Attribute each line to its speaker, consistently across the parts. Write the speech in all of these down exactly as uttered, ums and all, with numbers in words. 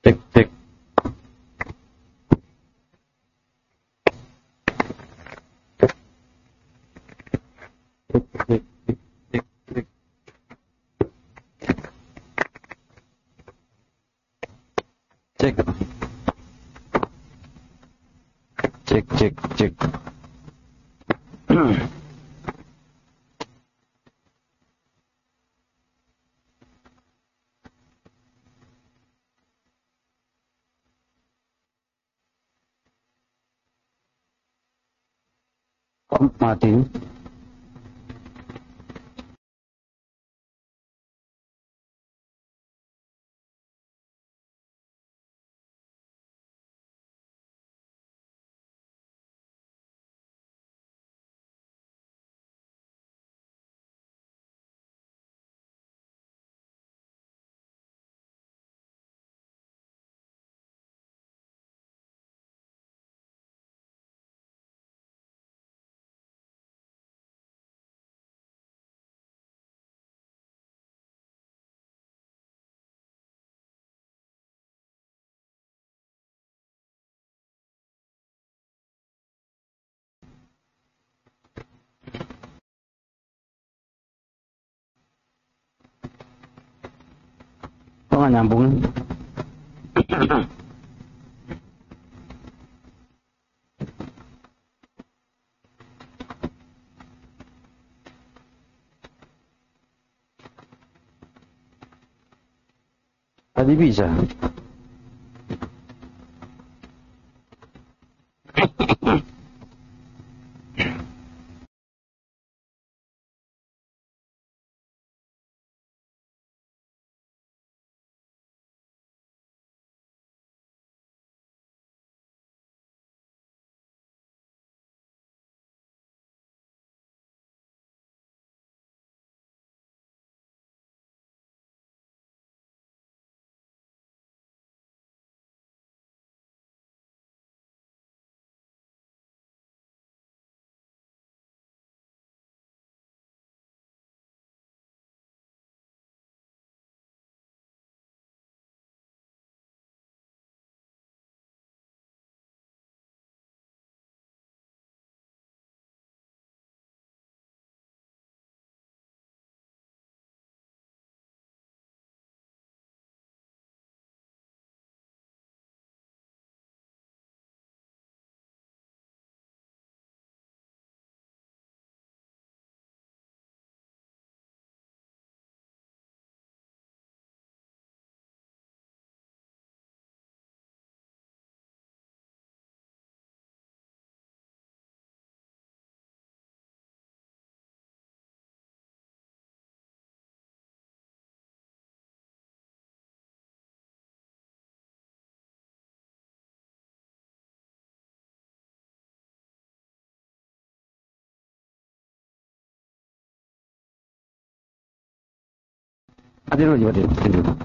Speaker 1: Cek, cek. Cek, cek, cek, cek, cek. Cek, cek, cek. Kok mati? Kok nggak nyambung? Tadi bisa. Mati dulu, mati dulu. Mati dulu.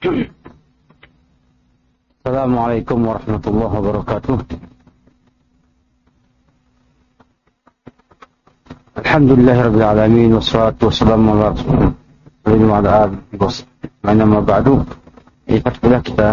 Speaker 1: Assalamualaikum warahmatullahi wabarakatuh. Alhamdulillahirabbil alamin wassalatu wassalamu ala rasulillah wa ala alihi wasahbihi wa ba'du. Ikhwah kita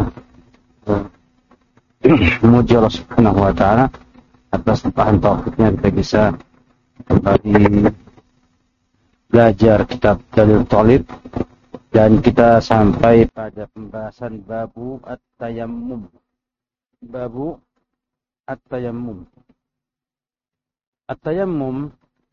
Speaker 1: memuji Allah Subhanahu wa taala atas limpahan taufiknya kita bisa kembali belajar kitab Dalil Talib, dan kita sampai pada pembahasan babu at-tayammum. Babu at-tayammum. At-tayammum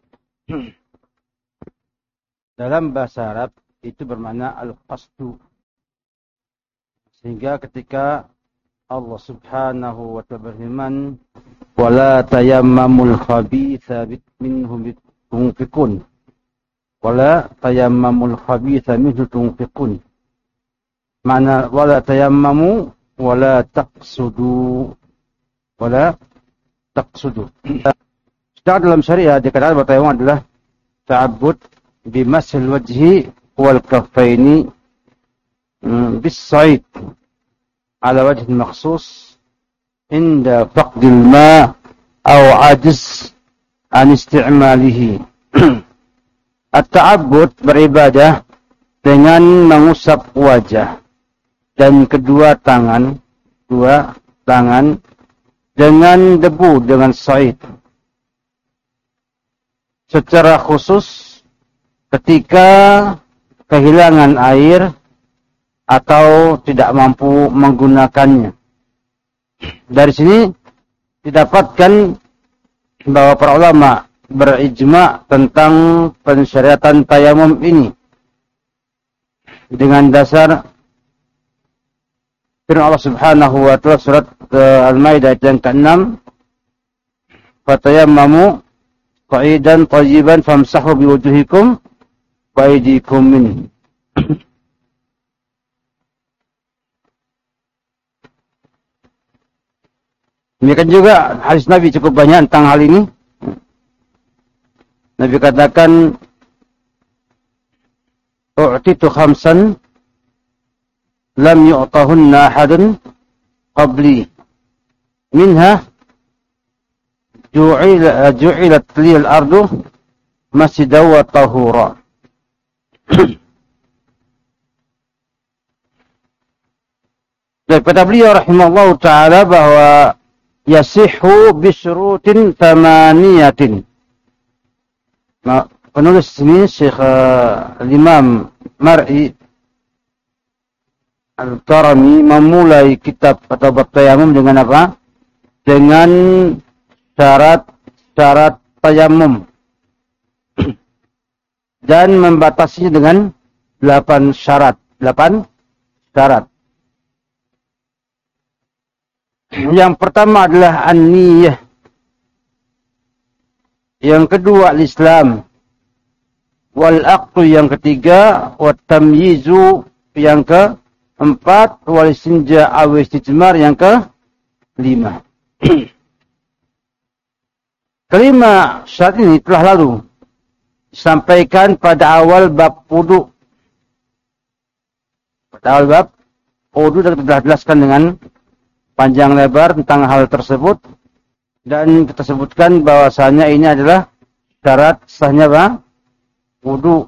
Speaker 1: dalam bahasa Arab itu bermakna al-qasdu. Sehingga ketika Allah Subhanahu wa ta'ala berfirman, "Wala tayammamul khabitha minhu tunfiqun." Wala tayammamul khabitha minhu tunfiqun. Makna wala tayammamu wala taqsudu. Wala taqsudu. Secara dalam syariat dikatakan bahwa tayammum adalah ta'abbud bimasil wajhi wal kaffaini bis-sa'id ala wajh makhsus inda faqdil ma aw ajiz an istimalihi. At-ta'abbud beribadah dengan mengusap wajah dan kedua tangan, dua tangan dengan debu, dengan sa'id. Secara khusus ketika kehilangan air atau tidak mampu menggunakannya. Dari sini didapatkan bahwa para ulama berijma tentang pensyariatan tayamum ini dengan dasar firman Allah Subhanahu wa ta'ala surat uh, Al-Maidah ayat yang keenam, "Fatayammamu qa'idan thayyiban famsahu biwujuhikum wa aydikum minhu." Demikian juga hadis Nabi cukup banyak tentang hal ini. Nabi katakan, "U'titu khamsan lam yu'tahunna ahadun qabli. Minha ju'ila ju'ilat liyal ardu masjidan wa tahura." Dan kata beliau rahimahullah ta'ala bahwa yasihu bisyurutin thamaniyatin. Nah, penulis ini Syekh uh, Imam Mar'i Al-Karami memulai kitab atau bab tayamum dengan apa? Dengan syarat-syarat tayamum. Dan membatasinya dengan delapan syarat. delapan syarat. Yang pertama adalah an-niyah. Yang kedua al-Islam. Wal aqdu yang ketiga, wat tamyizu yang keempat, wal istinja aw istijmar yang kelima. Kelima syarat ini telah lalu disampaikan pada awal bab wudu. Pada awal bab wudu telah jelaskan dengan panjang lebar tentang hal tersebut, dan kita sebutkan bahwasanya ini adalah syarat sahnya apa? Wudu.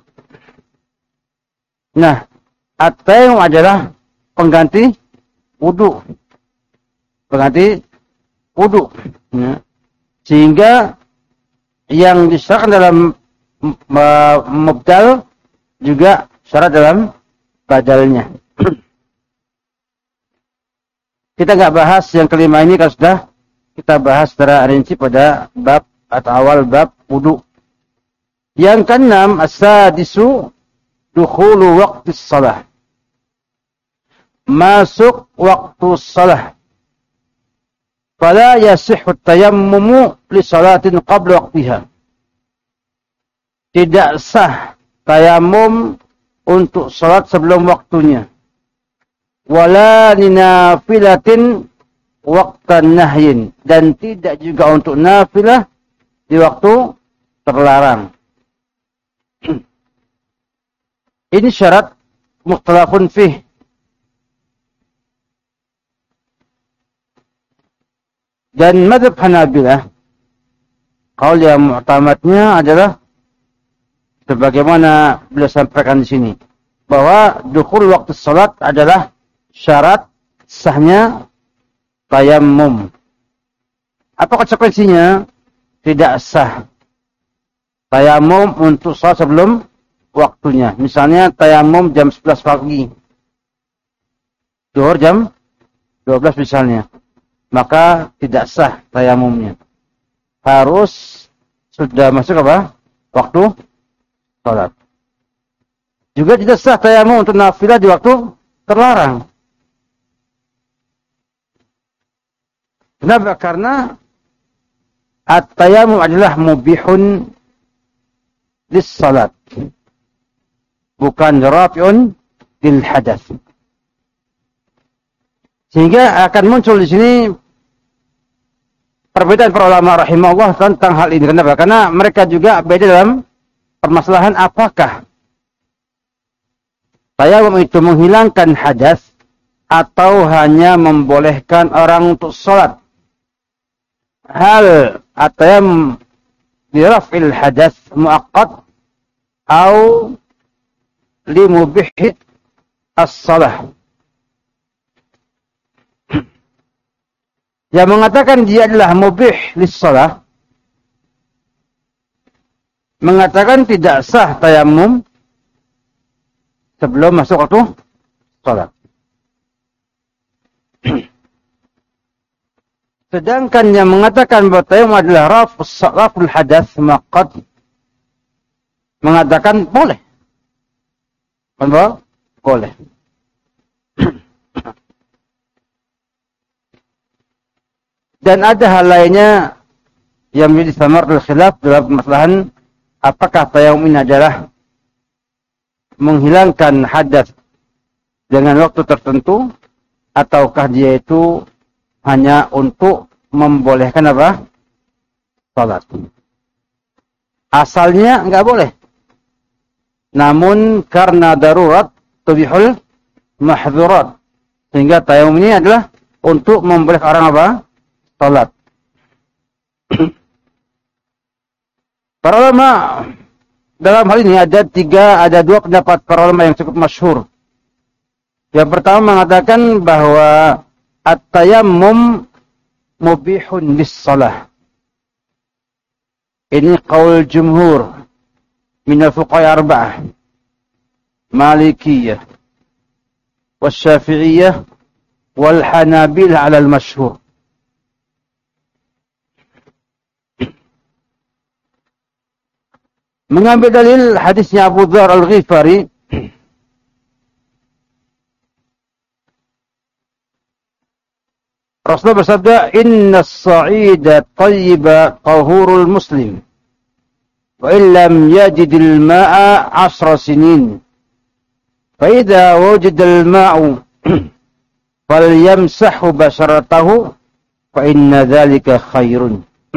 Speaker 1: Nah, at-tayammum adalah pengganti wudu. Pengganti wudu. Ya. Sehingga yang disyaratkan dalam mubdal juga syarat dalam badalnya. Kita nggak bahas yang kelima ini kalau sudah kita bahas secara rinci pada bab atau awal bab wudu. Yang keenam, as-sadisu dukhulu waqti shalah. Masuk waktu shalah. Fala yasihhu tayammumu li salatin qabla waqtiha. Tidak sah tayamum untuk salat sebelum waktunya. Wala linafilatin waqtan nahyin, dan tidak juga untuk nafilah di waktu terlarang. Ini syarat mukhtalafun fih, Dan mazhab Hanabilah, qaul yang mu'tamadnya adalah sebagaimana beliau sampaikan di sini, bahwa dukhul waktu salat adalah syarat sahnya tayammum. Apa konsekuensinya? Tidak sah tayammum untuk salat sebelum waktunya. Misalnya tayammum jam sebelas pagi, zuhur jam dua belas misalnya, maka tidak sah tayammumnya. Harus sudah masuk apa? Waktu salat. Juga tidak sah tayammum untuk nafilah di waktu terlarang. Kenapa? Karena at-tayammum adalah mubihun lis-salat, bukan rafi'un lil hadath. Sehingga akan muncul di sini perbedaan para ulama rahimahullah tentang hal ini. Kenapa? Karena mereka juga beda dalam permasalahan apakah tayammum itu menghilangkan hadas atau hanya membolehkan orang untuk sholat. Hal at-tayammum li raf'il hadas muaqqat atau li mubih as-shalah. Yang mengatakan dia adalah mubih lis-shalah, mengatakan tidak sah tayammum sebelum masuk waktu salat. Sedangkan yang mengatakan bahwa tayammum adalah raf'ul hadath muaqqat, mengatakan boleh. Boleh? Boleh. Dan ada hal lainnya yang menjadi samarul khilaf dalam permasalahan apakah tayammum ini adalah menghilangkan hadas dengan waktu tertentu ataukah dia itu hanya untuk membolehkan apa? Salat. Asalnya enggak boleh. Namun karena darurat tubihul mahdzurat, sehingga tayammum ini adalah untuk membolehkan orang apa? Salat. Para ulama dalam hal ini ada tiga, ada dua pendapat para ulama yang cukup masyhur. Yang pertama mengatakan bahwa at-tayammum mubihun lis-shalah. Ini qaul jumhur min al-fuqaha arba'ah, Malikiyah, Wasyafi'iyah, wal Hanabilah 'ala al-masyhur. Mengambil dalil hadisnya Abu Dzar Al-Ghifari, Rasulullah bersabda, "Inna as-sa'ida tayyiba tahurul muslim, wa illam yajidil ma'a ashra sinin, fa idza wajidal ma'u falyamsahu basharatahu, fa inna dzalika khairun."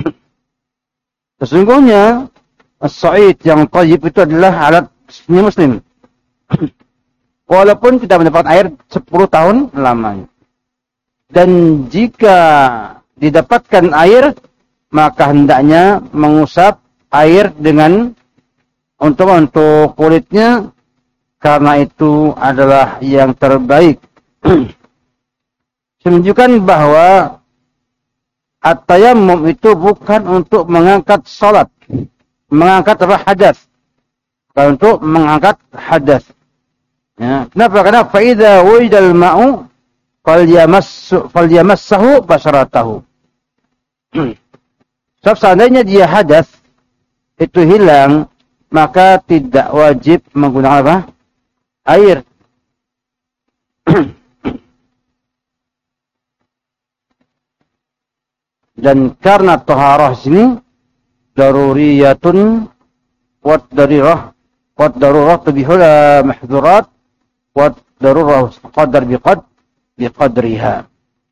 Speaker 1: Sesungguhnya as-sa'id yang tayyib itu adalah alat suci muslim. Walaupun tidak mendapat air sepuluh tahun lamanya. Dan jika didapatkan air, maka hendaknya mengusap air dengan untuk untuk kulitnya, karena itu adalah yang terbaik. Menunjukkan bahwa at-tayammum itu bukan untuk mengangkat salat, mengangkat apa? Hadas. Bukan untuk mengangkat hadas. Ya. Kenapa? Karena fa idza wujidal ma'u falyamassu falyamassahu basharatahu. Sebab seandainya dia hadas itu hilang, maka tidak wajib menggunakan apa? Air. Dan karena taharah sini daruriyatun wa darirah wa darurah tubihul mahdzurat wa darurah qadar biqad biqadriha.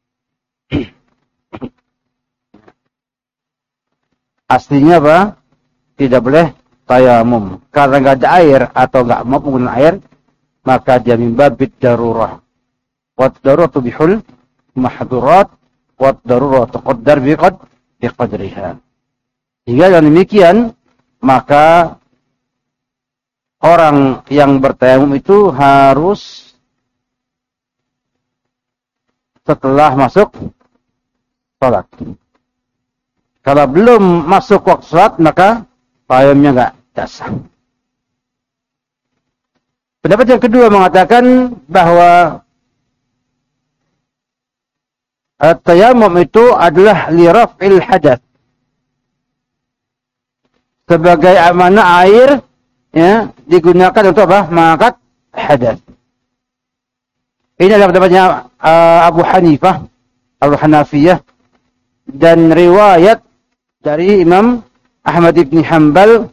Speaker 1: Aslinya apa? Tidak boleh tayamum. Karena enggak ada air atau enggak mau menggunakan air, maka dia min babid darurah. Wa darurah tubihul mahdzurat wa darurah tuqaddar biqad biqadriha. Jika dengan demikian, maka orang yang bertayamum itu harus setelah masuk salat. Kalau belum masuk waktu salat, maka tayamumnya enggak sah. Pendapat yang kedua mengatakan bahwa at-tayammum itu adalah li raf'il hadath. Sebagai amanah air ya digunakan untuk apa? Mengangkat hadath. Ini adalah pendapatnya uh, Abu Hanifah, Al-Hanafiyah, dan riwayat dari Imam Ahmad ibn Hanbal.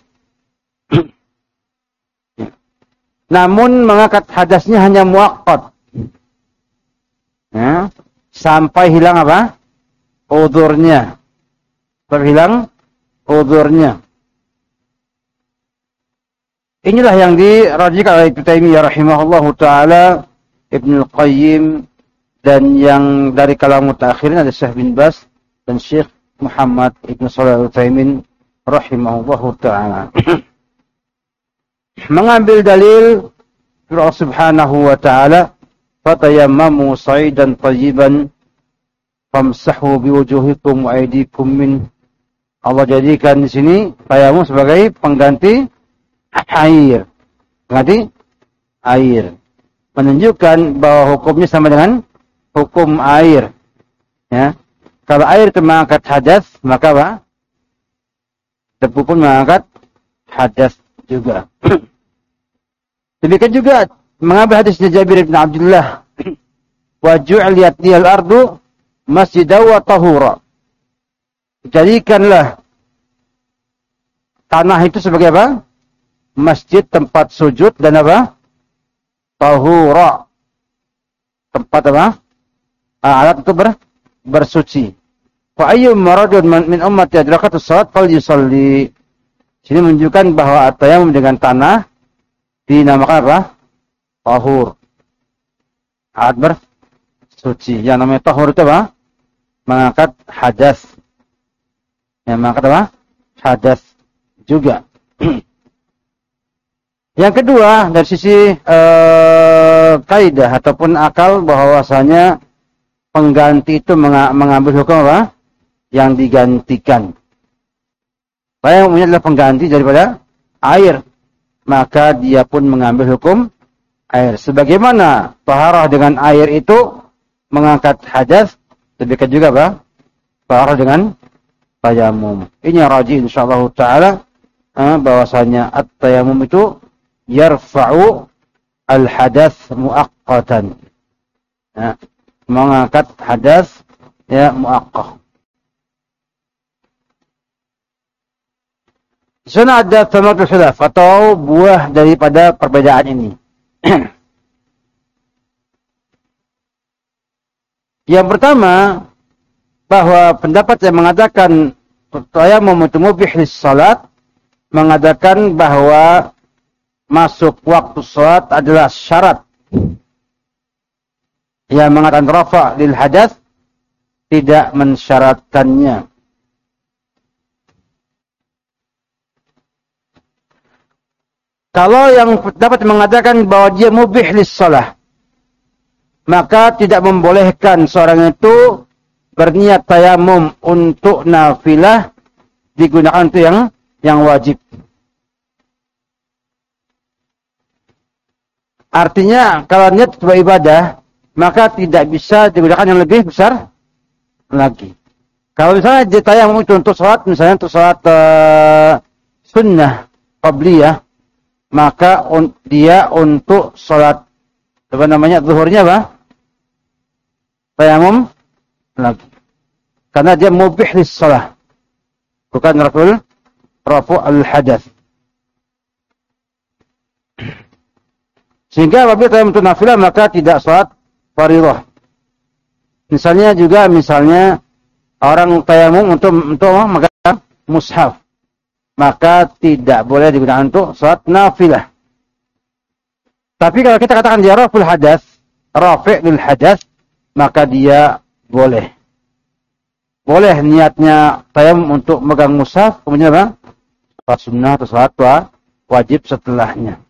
Speaker 1: Namun mengangkat hadasnya hanya muaqqat. Ya, sampai hilang apa? Udhurnya. Sampai hilang udhurnya. Inilah yang dirajihkan oleh Ibnu Taimiyah rahimahullahu taala, Ibnu Qayyim, dan yang dari kalangan mutaakhirin ada Syekh bin Baz dan Syekh Muhammad Ibnu Shalih Al-Utsaimin rahimahullahu taala. Mengambil dalil Allah Subhanahu wa taala, fatayammamu sa'idan tayyiban famsahu biwujuhikum wa aydikum min. Allah jadikan di sini tayamum sebagai pengganti air. Pengganti air. Menunjukkan bahwa hukumnya sama dengan hukum air. Ya. Kalau air itu mengangkat hadas, maka apa? Debu pun mengangkat hadas juga. Demikian juga mengambil hadisnya Jabir bin Abdullah, wa ju'iliyat liyal ardu masjidan wa tahura. Jadikanlah tanah itu sebagai apa? Masjid, tempat sujud, dan apa? Tahura, tempat apa? Alat untuk ber, bersuci. Wa ayyum maradun min ummati adrakatus salat falyusalli. Sini menunjukkan bahwa at-tayammum dengan tanah dinamakan apa? Tahur. Alat bersuci. Yang namanya tahur itu apa? Mengangkat hadas. Yang mengangkat apa? Hadas juga. Yang kedua, dari sisi eh, kaidah ataupun akal, bahwasanya pengganti itu mengambil hukum apa? Yang digantikan. Yang umumnya adalah pengganti daripada air, maka dia pun mengambil hukum air. Sebagaimana taharah dengan air itu mengangkat hadas, demikian juga apa? Taharah dengan tayamum. Ini yang rajih insyaallah taala, eh, bahwasanya at-tayammum itu yarfa'u al-hadath muaqqatan. Ya, mengangkat hadas ya muaqqah. Di sana ada thamaratul khilaf atau buah daripada perbedaan ini. Yang pertama, bahwa pendapat yang mengatakan tayammum itu mubih lis salat mengatakan bahwa masuk waktu salat adalah syarat. Yang mengatakan rafa' lil hadath tidak mensyaratkannya. Kalau yang dapat mengatakan bahwa dia mubih lis salah, maka tidak membolehkan seorang itu berniat tayamum untuk nafilah digunakan untuk yang yang wajib. Artinya kalau niat sebagai ibadah, maka tidak bisa digunakan yang lebih besar lagi. Kalau misalnya dia tayamum itu untuk salat, misalnya untuk salat uh, sunnah qabliyah, maka un, dia untuk salat apa namanya zuhurnya apa? Tayamum lagi. Karena dia mubih lis shalah. Bukan raful rafu al-hadath. Sehingga apabila tayamum untuk nafilah maka tidak salat fardhah. Misalnya juga misalnya orang tayamum untuk untuk memegang mushaf, maka tidak boleh digunakan untuk salat nafilah. Tapi kalau kita katakan dia raful hadath, rafi' lil hadath, maka dia boleh. boleh niatnya tayamum untuk megang mushaf, kemudian apa? Salat sunnah atau salat wajib setelahnya.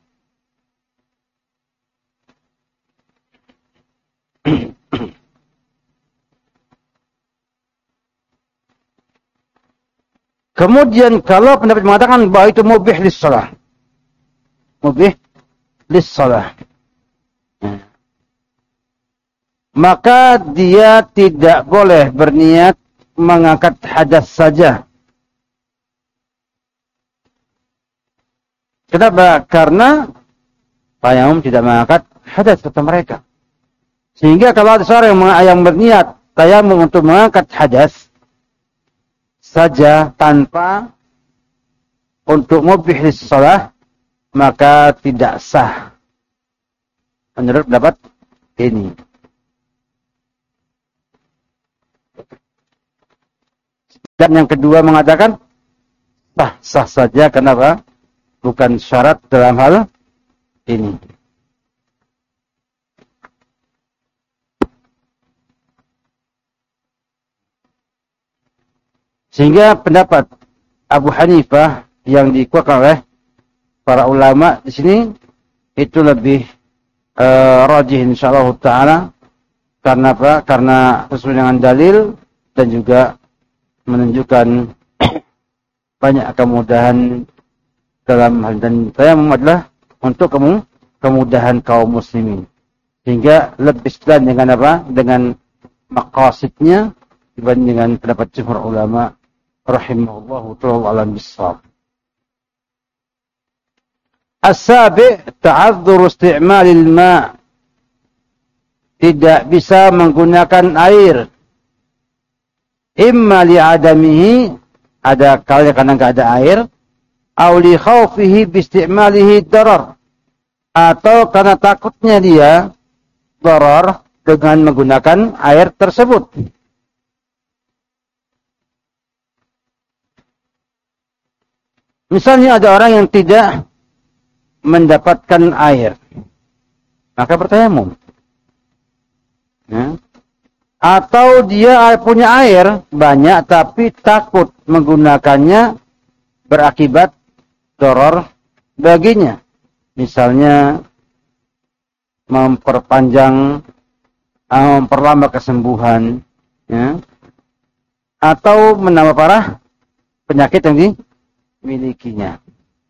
Speaker 1: Kemudian kalau pendapat mengatakan bahwa itu mubih lis-shalah. Mubih lis-shalah. Nah. Maka dia tidak boleh berniat mengangkat hadas saja. Kenapa? Karena tayamum tidak mengangkat hadas kata mereka. Sehingga kalau ada seorang yang berniat tayamum untuk mengangkat hadas saja tanpa untuk mubih lis-shalah, maka tidak sah menurut pendapat ini. Dan yang kedua mengatakan sah sah saja, kenapa? Bukan syarat dalam hal ini. Sehingga pendapat Abu Hanifah yang dikuatkan oleh para ulama di sini itu lebih uh, rajih insyaallah taala. Karena apa? Karena sesuai dengan dalil dan juga menunjukkan banyak kemudahan dalam hal, dan tayamum adalah untuk kamu kemudahan kaum muslimin. Sehingga lebih sesuai dengan apa? Dengan maqasidnya dibanding dengan pendapat jumhur ulama rahimahullahu ta'ala alam bissawab. As-sabi' ta'adzur isti'malil ma'. Tidak bisa menggunakan air. Imma li'adamihi, ada kalanya karena enggak ada air, aw li khawfihi bi isti'malihi darar, atau karena takutnya dia darar dengan menggunakan air tersebut. Misalnya ada orang yang tidak mendapatkan air, maka bertayamum. Ya. Atau dia punya air banyak tapi takut menggunakannya berakibat doror baginya. Misalnya memperpanjang, memperlambat kesembuhan, ya. Atau menambah parah penyakit yang di milikinya.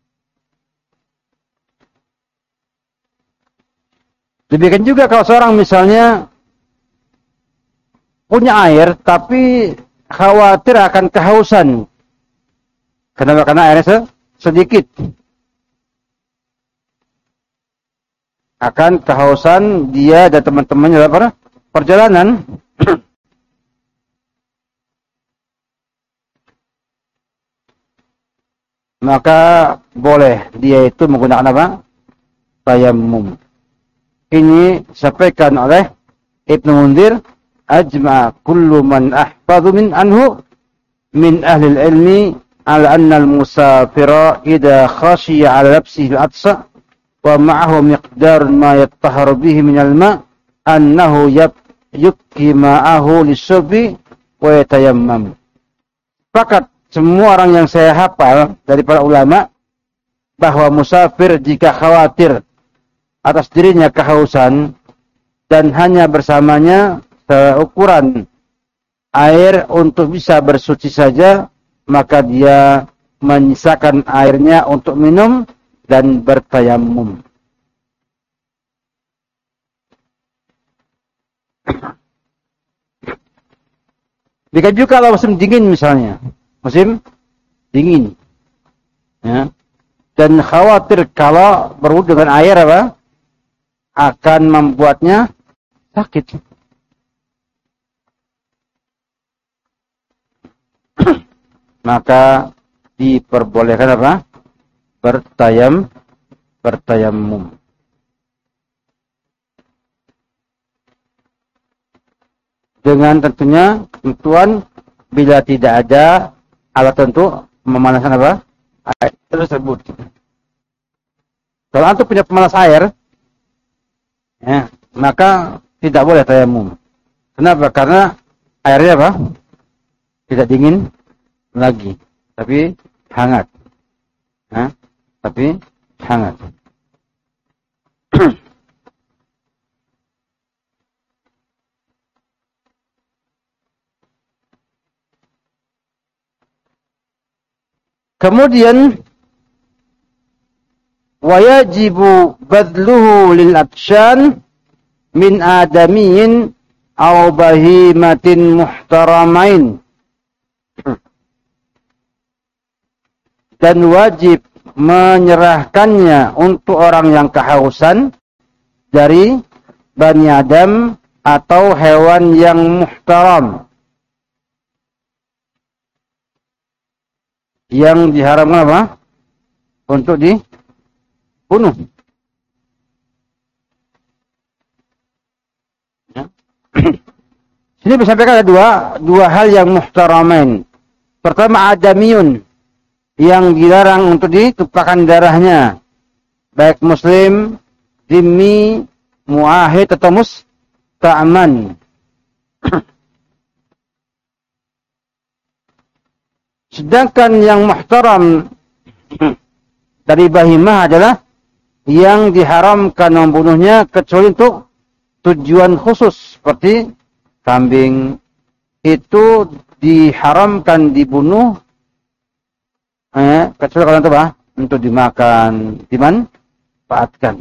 Speaker 1: Demikian juga kalau seorang misalnya punya air tapi khawatir akan kehausan. Kenapa? Karena airnya sedikit. Akan kehausan dia dan teman-temannya dalam perjalanan. Maka boleh dia itu menggunakan apa? Tayammum. Ini disampaikan oleh Ibnu Munzir, ajma kullu man ahfadhu min anhu min ahli al-ilmi ala anna al-musafira idha khashiya ala nafsihi al-atsa wa ma'ahu miqdar ma yattahharu bihi min al-ma' annahu yukki ma'ahu lis-subhi wa yatayammam. Fakat semua orang yang saya hafal dari para ulama bahwa musafir jika khawatir atas dirinya kehausan dan hanya bersamanya seukuran air untuk bisa bersuci saja, maka dia menyisakan airnya untuk minum dan bertayamum. Jika juga kalau musim dingin misalnya, musim dingin, ya, dan khawatir kalau berwudu dengan air apa akan membuatnya sakit, maka diperbolehkan apa? Bertayam, bertayamum. Dengan tentunya ketentuan bila tidak ada alat untuk memanaskan apa? Air tersebut. Kalau antum punya pemanas air, ya, maka tidak boleh tayamum. Kenapa? Karena airnya apa? Tidak dingin lagi, tapi hangat. Nah, tapi hangat. Kemudian wajibu badluhu lil atsyan min adamiyin aw bahimatin muhtaramain. Dan wajib menyerahkannya untuk orang yang kehausan dari Bani Adam atau hewan yang muhtaram, yang diharamkan apa? Untuk dibunuh. Ya. Sini disampaikan ada dua, dua hal yang muhtaramain. Pertama, adamiyun, yang dilarang untuk ditumpahkan darahnya, baik muslim, zimmi, muahid atau musta'man. Sedangkan yang muhtaram dari bahimah adalah yang diharamkan membunuhnya kecuali untuk tujuan khusus, seperti kambing itu diharamkan dibunuh eh, kecuali kalau itu apa? Untuk dimakan, dimanfaatkan.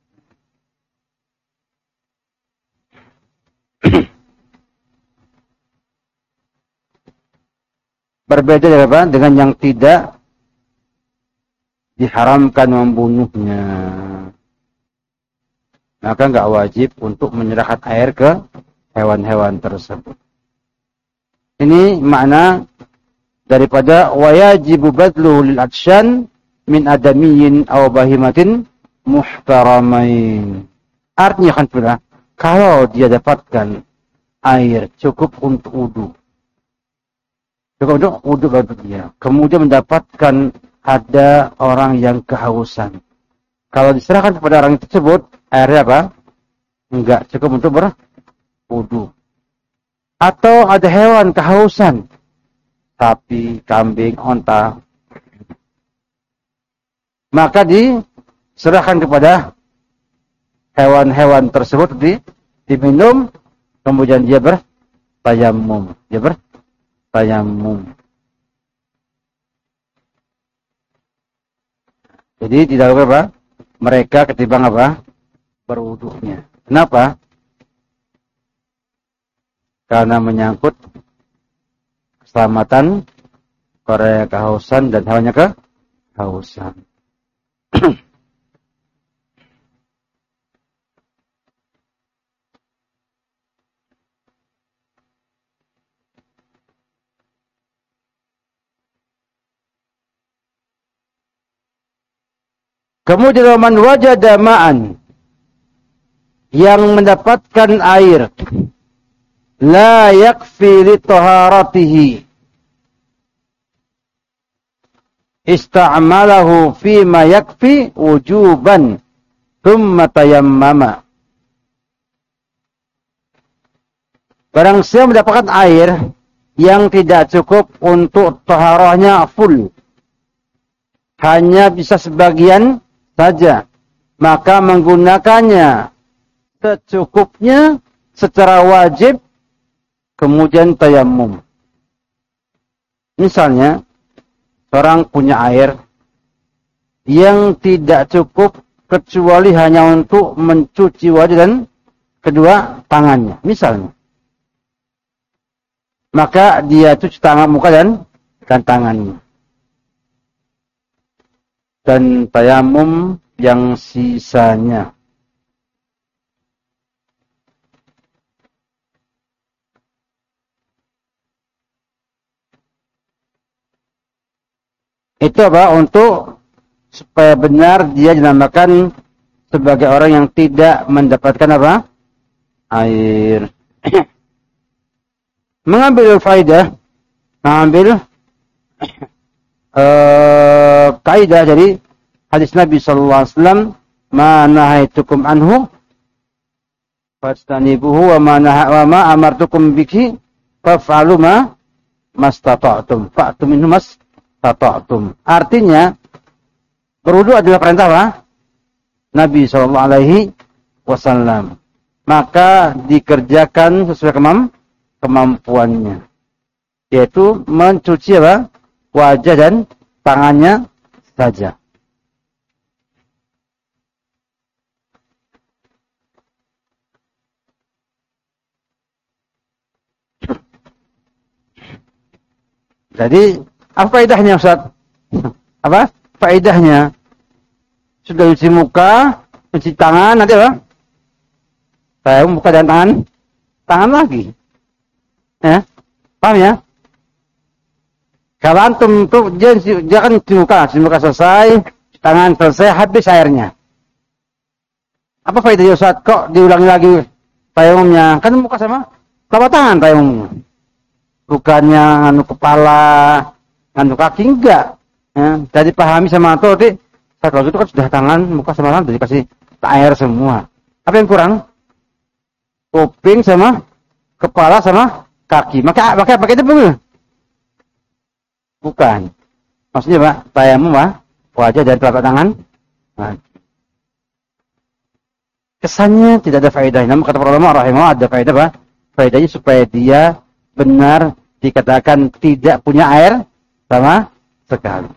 Speaker 1: Berbeda dengan apa? Dengan yang tidak diharamkan membunuhnya. Maka enggak wajib untuk menyerahkan air ke hewan-hewan tersebut. Ini makna daripada wajibu badlu lil atsyan min adamiyin aw bahimatin muhtaramain. Artinya kan pula, kalau dia dapatkan air cukup untuk wudu, cukup untuk wudu bagi dia, kemudian mendapatkan ada orang yang kehausan, kalau diserahkan kepada orang tersebut, airnya apa? Enggak cukup untuk berwudu. Atau ada hewan kehausan, sapi, kambing, onta, maka diserahkan kepada hewan-hewan tersebut, di, diminum, kemudian dia bertayamum, dia bertayamum. Jadi tidak apa? Mereka ketimbang apa? Berwudunya. Kenapa? Karena menyangkut keselamatan orang yang kehausan dan hewannya kehausan. Kemudian man wajada ma'an, yang mendapatkan air, la yakfi li taharatihi, ista'malahu fima yakfi wujuban thumma tayammama. Barang siapa mendapatkan air yang tidak cukup untuk taharahnya full, hanya bisa sebagian saja, maka menggunakannya secukupnya secara wajib, kemudian tayammum. Misalnya, seorang punya air yang tidak cukup kecuali hanya untuk mencuci wajah dan kedua tangannya, misalnya. Maka dia cuci tangan, muka dan, dan tangannya. Dan tayamum yang sisanya. Itu apa? Untuk supaya benar dia dinamakan sebagai orang yang tidak mendapatkan apa? Air. Mengambil faidah, mengambil Uh, kaidah dari hadis Nabi sallallahu alaihi wasallam, ma nahaitukum anhu fastanibuhu wa ma wa ma amartukum bihi faf'alu ma mastata'tum. Fa'tu minhu mastata'tum. Artinya berwudu adalah perintah apa? Nabi sallallahu alaihi wasallam. Maka dikerjakan sesuai kemam kemampuannya. Yaitu mencuci apa? Wajah dan tangannya saja. Jadi, apa faedahnya Ustaz? Apa? Faedahnya sudah cuci muka, cuci tangan, nanti apa? Saya muka dan tangan, tangan lagi. Ya, paham ya? Kalau antum tuh jangan cuci muka, cuci muka selesai, tangan selesai, habis airnya. Apa faedahnya Ustaz? Kok diulangi lagi tayamumnya? Kan muka sama telapak tangan tayamumnya. Bukannya nganu kepala, nganu kaki, enggak. Ya, jadi pahami sama antum, kalau itu kan sudah tangan, muka sama tangan, dikasih air semua. Apa yang kurang? Kuping sama kepala sama kaki. Maka pakai pakai itu bukan? Bukan. Maksudnya Pak, tayamum Pak, wajah dan telapak tangan. Nah, kesannya tidak ada faedah. Namun kata para ulama rahimahullah ada faedah Pak. Faedahnya supaya dia benar dikatakan tidak punya air sama sekali.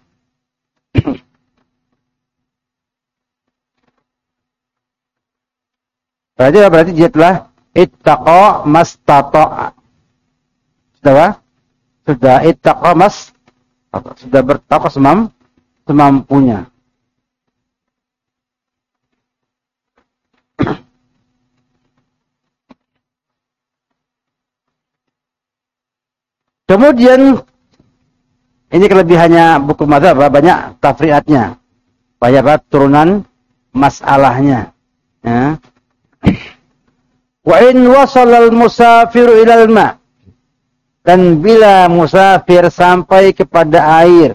Speaker 1: Berarti berarti dia telah ittaqa mastata'a. Sudah apa? Sudah ittaqa mas sudah bertakwa semam semampunya. Kemudian ini kelebihannya buku mazhab, banyak tafri'atnya. Banyak apa? Turunan masalahnya. Ya. Wa in wasala al-musafiru ilal ma. Dan bila musafir sampai kepada air.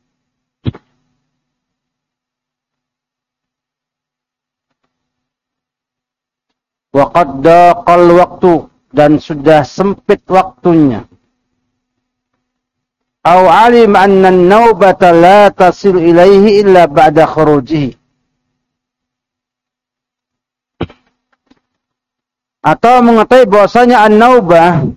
Speaker 1: Wa qad daqal waktu, dan sudah sempit waktunya. Au alim anna an-naubata la tasil ilaihi illa ba'da khurujihi. Atau mengetahui bahwasanya an-naubah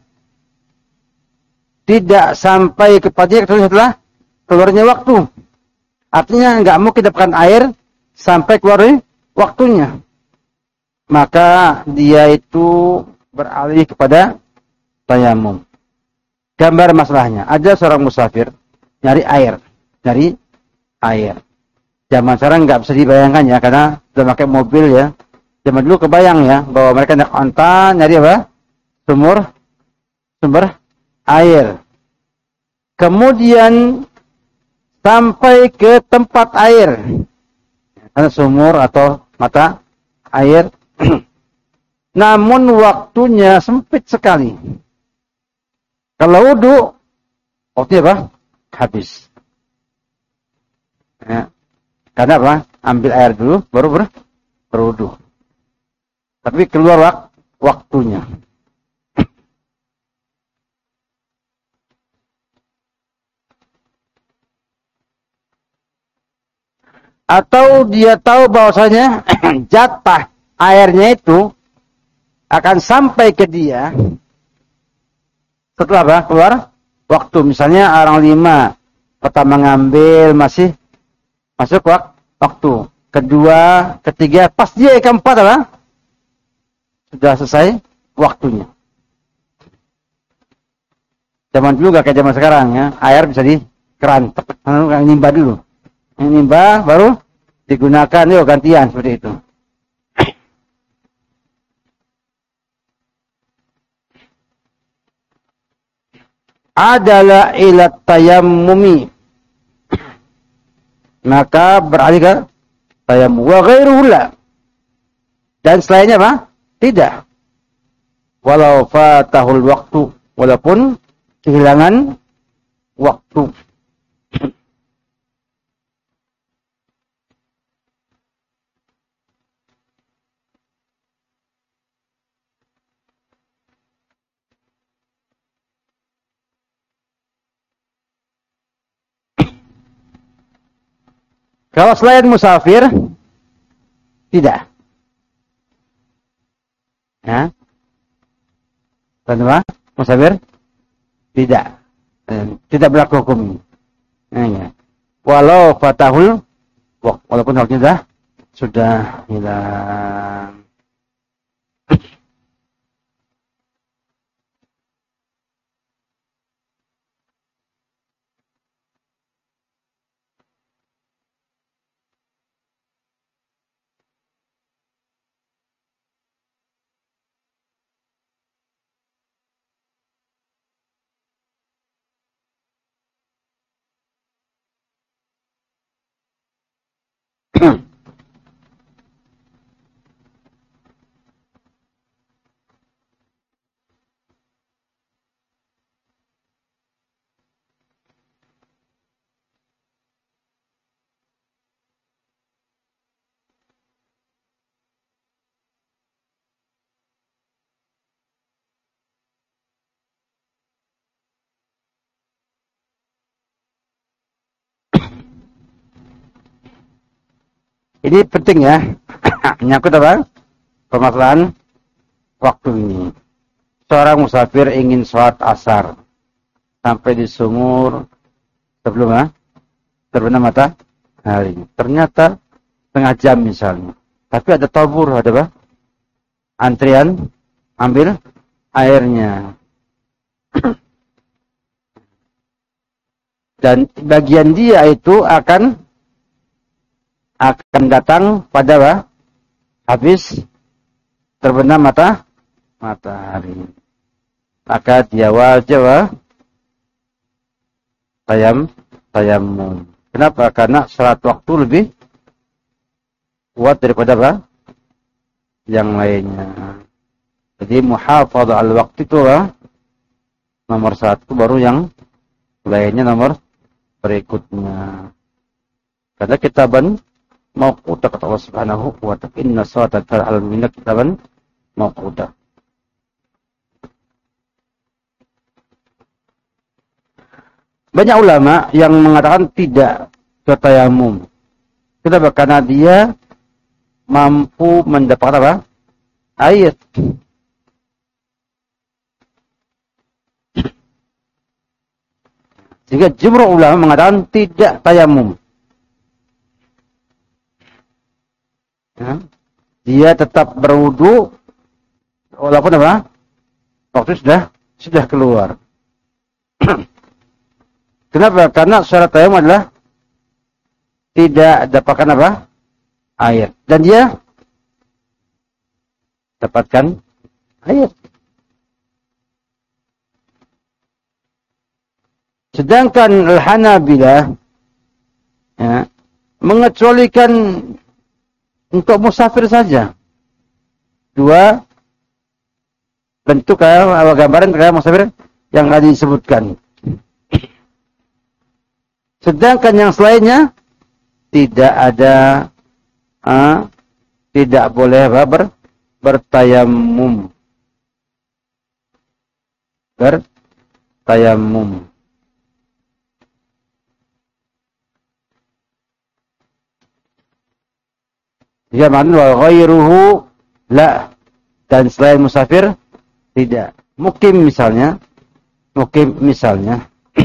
Speaker 1: tidak sampai kepadanya setelah keluarnya waktu. Artinya enggak mungkin dapatkan air sampai keluar waktunya. Maka dia itu beralih kepada tayamum. Gambar masalahnya, ada seorang musafir nyari air, nyari air. Zaman sekarang nggak bisa dibayangkan ya, karena sudah pakai mobil ya. Zaman dulu kebayang ya, bahwa mereka naik onta nyari apa? Sumur, sumber air. Kemudian sampai ke tempat air, karena sumur atau mata air. Namun waktunya sempit sekali. Kalau wudu, waktunya apa? Habis. Ya. Karena apa? Ambil air dulu, baru ber berwudu. Tapi keluar wak waktunya. Atau dia tahu bahwasanya jatah airnya itu akan sampai ke dia setelah apa? Keluar waktu. Misalnya orang lima pertama ngambil masih masuk wak waktu. Kedua, ketiga, pas dia keempat apa? Sudah selesai waktunya. Zaman dulu gak kayak zaman sekarang ya. Air bisa di keran, nimba dulu. Nimba baru digunakan, yuk gantian seperti itu. Adalah ilat tayammumi, maka beralih ke tayammum. Wa ghairuhu la, dan selainnya apa? Tidak. Walau fatahul waktu, walaupun kehilangan waktu. Kalau selain musafir, tidak. Ya. Tanpa musafir, tidak. Tidak berlaku hukum. Ya. Walau fatahul, walaupun waktunya sudah, sudah hilang. Ini penting ya, menyangkut apa? Permasalahan waktu ini. Seorang musafir ingin sholat asar sampai di sumur sebelum ha? terbenam matahari. Ternyata setengah jam misalnya. Tapi ada tabur, ada apa? Antrian ambil airnya. Dan bagian dia itu akan akan datang pada apa? Habis terbenam mata matahari. Maka dia wajib tayam tayamum. Kenapa? Karena salat waktu lebih kuat daripada apa? Yang lainnya. Jadi muhafadzah al-waqti itu apa? Nomor satu, baru yang lainnya nomor berikutnya. Karena kitaban mauquta kata Allah Subhanahu wa ta'ala, inna salata al minna kitaban mauquta. Banyak ulama yang mengatakan tidak bertayamum. Kenapa? Karena dia mampu mendapat apa? Air. Sehingga jumhur ulama mengatakan tidak tayamum. Ya. Dia tetap berwudu walaupun apa? Waktu sudah sudah keluar. Kenapa? Karena syarat tayamum adalah tidak dapatkan apa? Air. Dan dia dapatkan air. Sedangkan Al-Hanabilah ya, mengecualikan untuk musafir saja. Dua bentuk kayak gambaran kayak musafir yang tadi disebutkan. Sedangkan yang selainnya tidak ada, ah, tidak boleh apa, ber, bertayamum. Bertayamum. Dia makna wa ghairuhu la, dan selain musafir tidak. Mukim misalnya, mukim misalnya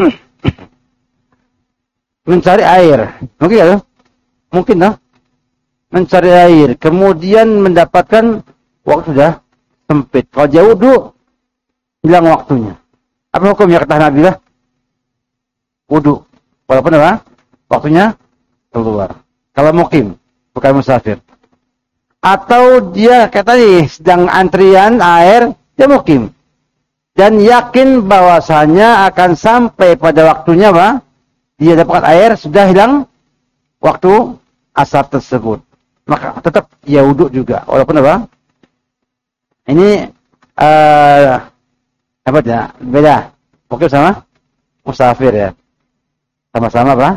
Speaker 1: mencari air, mungkin ya? Mungkin lah. Mencari air, kemudian mendapatkan waktu sudah sempit. Kalau dia wudu, hilang waktunya. Apa hukumnya kata Nabi lah? Wudu, walaupun apa? Waktunya keluar. Kalau mukim, bukan musafir. Atau dia kayak tadi sedang antrian air, dia mukim. Dan yakin bahwasanya akan sampai pada waktunya apa? Dia dapatkan air, sudah hilang waktu asar tersebut. Maka tetap dia wudhu juga. Walaupun apa? Ini uh, apa ya? Beda. Mukim sama musafir ya. Sama-sama apa?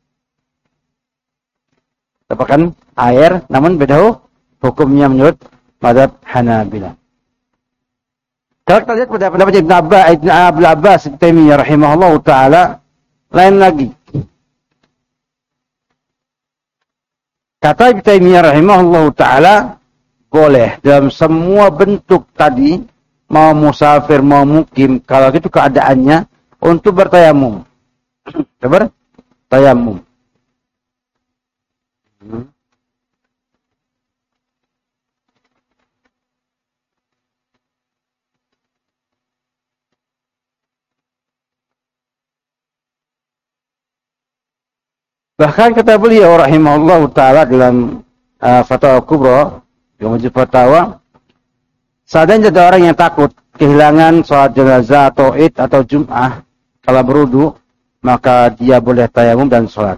Speaker 1: Dapatkan air, namun beda hukumnya menurut mazhab Hanabilah. Kalau kita lihat pada pendapat Ibn Abbas, Ibn Abdul Abbas At-Taimiyah rahimahullah taala, lain lagi. Kata Ibnu Taimiyah rahimahullahu taala, boleh dalam semua bentuk tadi, mau musafir, mau mukim, kalau itu keadaannya untuk bertayamum. Bertayamum. Hmm. Bahkan kata beliau rahimahullahu taala dalam uh, Fatwa Kubra, yang majlis fatwa, seandainya ada orang yang takut kehilangan sholat jenazah atau id atau jum'ah kalau berwudu, maka dia boleh tayamum dan sholat.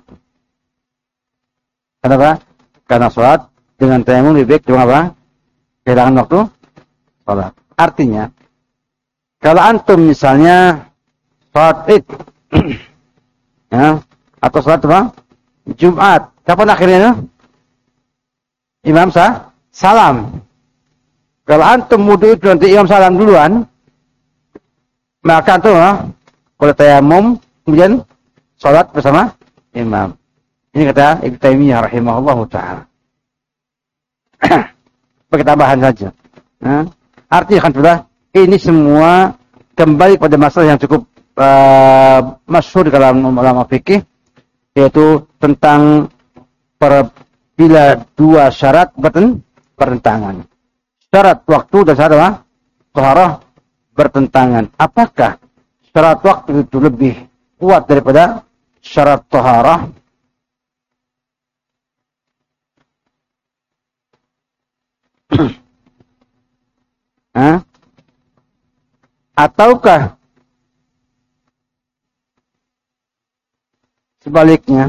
Speaker 1: Kenapa? Karena sholat dengan tayamum lebih baik dengan apa? Kehilangan waktu sholat. Artinya, kalau antum misalnya sholat id ya, atau sholat apa? Jumat. Kapan akhirnya? Imam sah? Salam. Kalau antum wudu itu nanti imam salam duluan, maka antum ha? boleh tayamum, kemudian sholat bersama imam. Ini kata Ibnu Taimiyah rahimahullahu ta'ala. Bagi tambahan saja. Nah, artinya kan sudah, ini semua kembali pada masalah yang cukup uh, masyhur dalam ulama fikih, yaitu tentang per, bila dua syarat bertentangan. Syarat waktu dan syarat taharah bertentangan. Apakah syarat waktu itu lebih kuat daripada syarat taharah? Hah? Ataukah sebaliknya?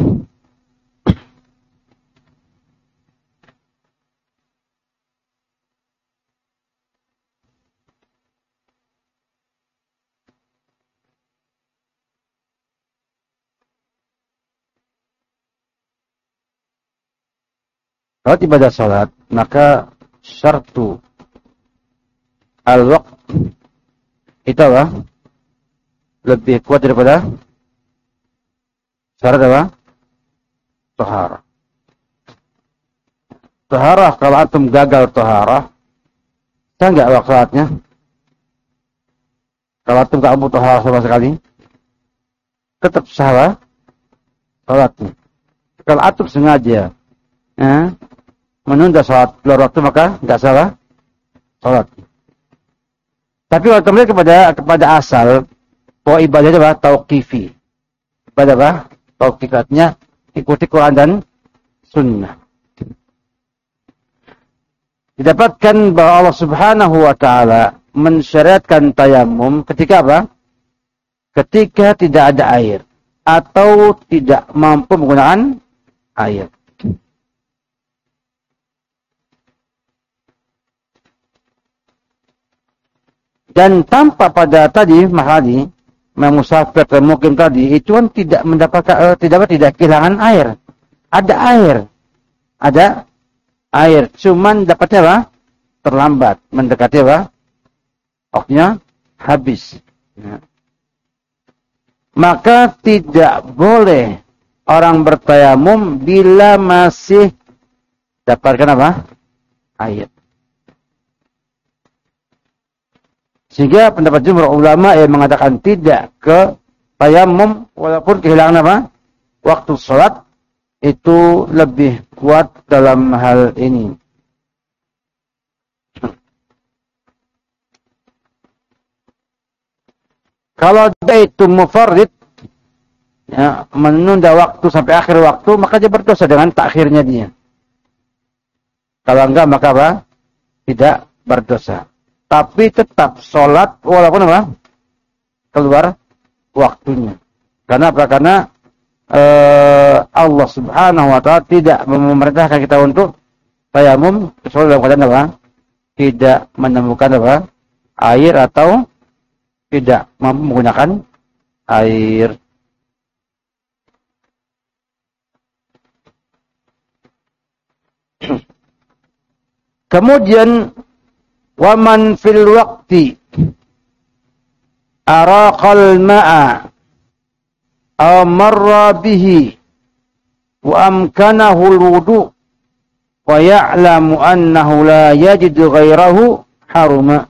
Speaker 1: Kalau ibadah salat, maka syartu al-waqt itu apa? Lebih kuat daripada syarat apa? Taharah. Taharah, kalau antum gagal taharah, sah enggak waktu salatnya? Kalau antum enggak mampu taharah sama sekali, tetap sah salatnya. Kalau antum sengaja eh, menunda salat luar waktu, maka enggak salah salat. Tapi kalau kembali kepada kepada asal bahwa ibadahnya adalah tauqifi. Ibadah apa? Tauqifatnya ikuti Quran dan Sunnah. Didapatkan bahwa Allah Subhanahu wa taala mensyariatkan tayamum ketika apa? Ketika tidak ada air atau tidak mampu menggunakan air. Dan tanpa pada tadi mahali memusafir dan mukim tadi itu kan tidak mendapatkan uh, tidak tidak kehilangan air. Ada air. Ada air, cuman dapatnya apa? Terlambat, mendekati apa? Waktunya habis. Ya. Maka tidak boleh orang bertayamum bila masih dapatkan apa? Air. Sehingga pendapat jumhur ulama yang mengatakan tidak ke tayamum walaupun kehilangan apa? Waktu sholat itu lebih kuat dalam hal ini. Kalau dia itu mufarrid, ya, menunda waktu sampai akhir waktu, maka dia berdosa dengan takhirnya dia. Kalau enggak, maka apa? Tidak berdosa. Tapi tetap sholat walaupun apa? Keluar waktunya. Karena apa? Karena uh, Allah Subhanahu wa taala tidak memerintahkan kita untuk tayamum kecuali dalam keadaan apa? Tidak menemukan apa? Air atau tidak mampu menggunakan air. Kemudian waman fil waqti araqal ma'a aw marra bihi wa amkanahu al-wudu wa ya'lamu annahu la yajidu ghairahu haruma.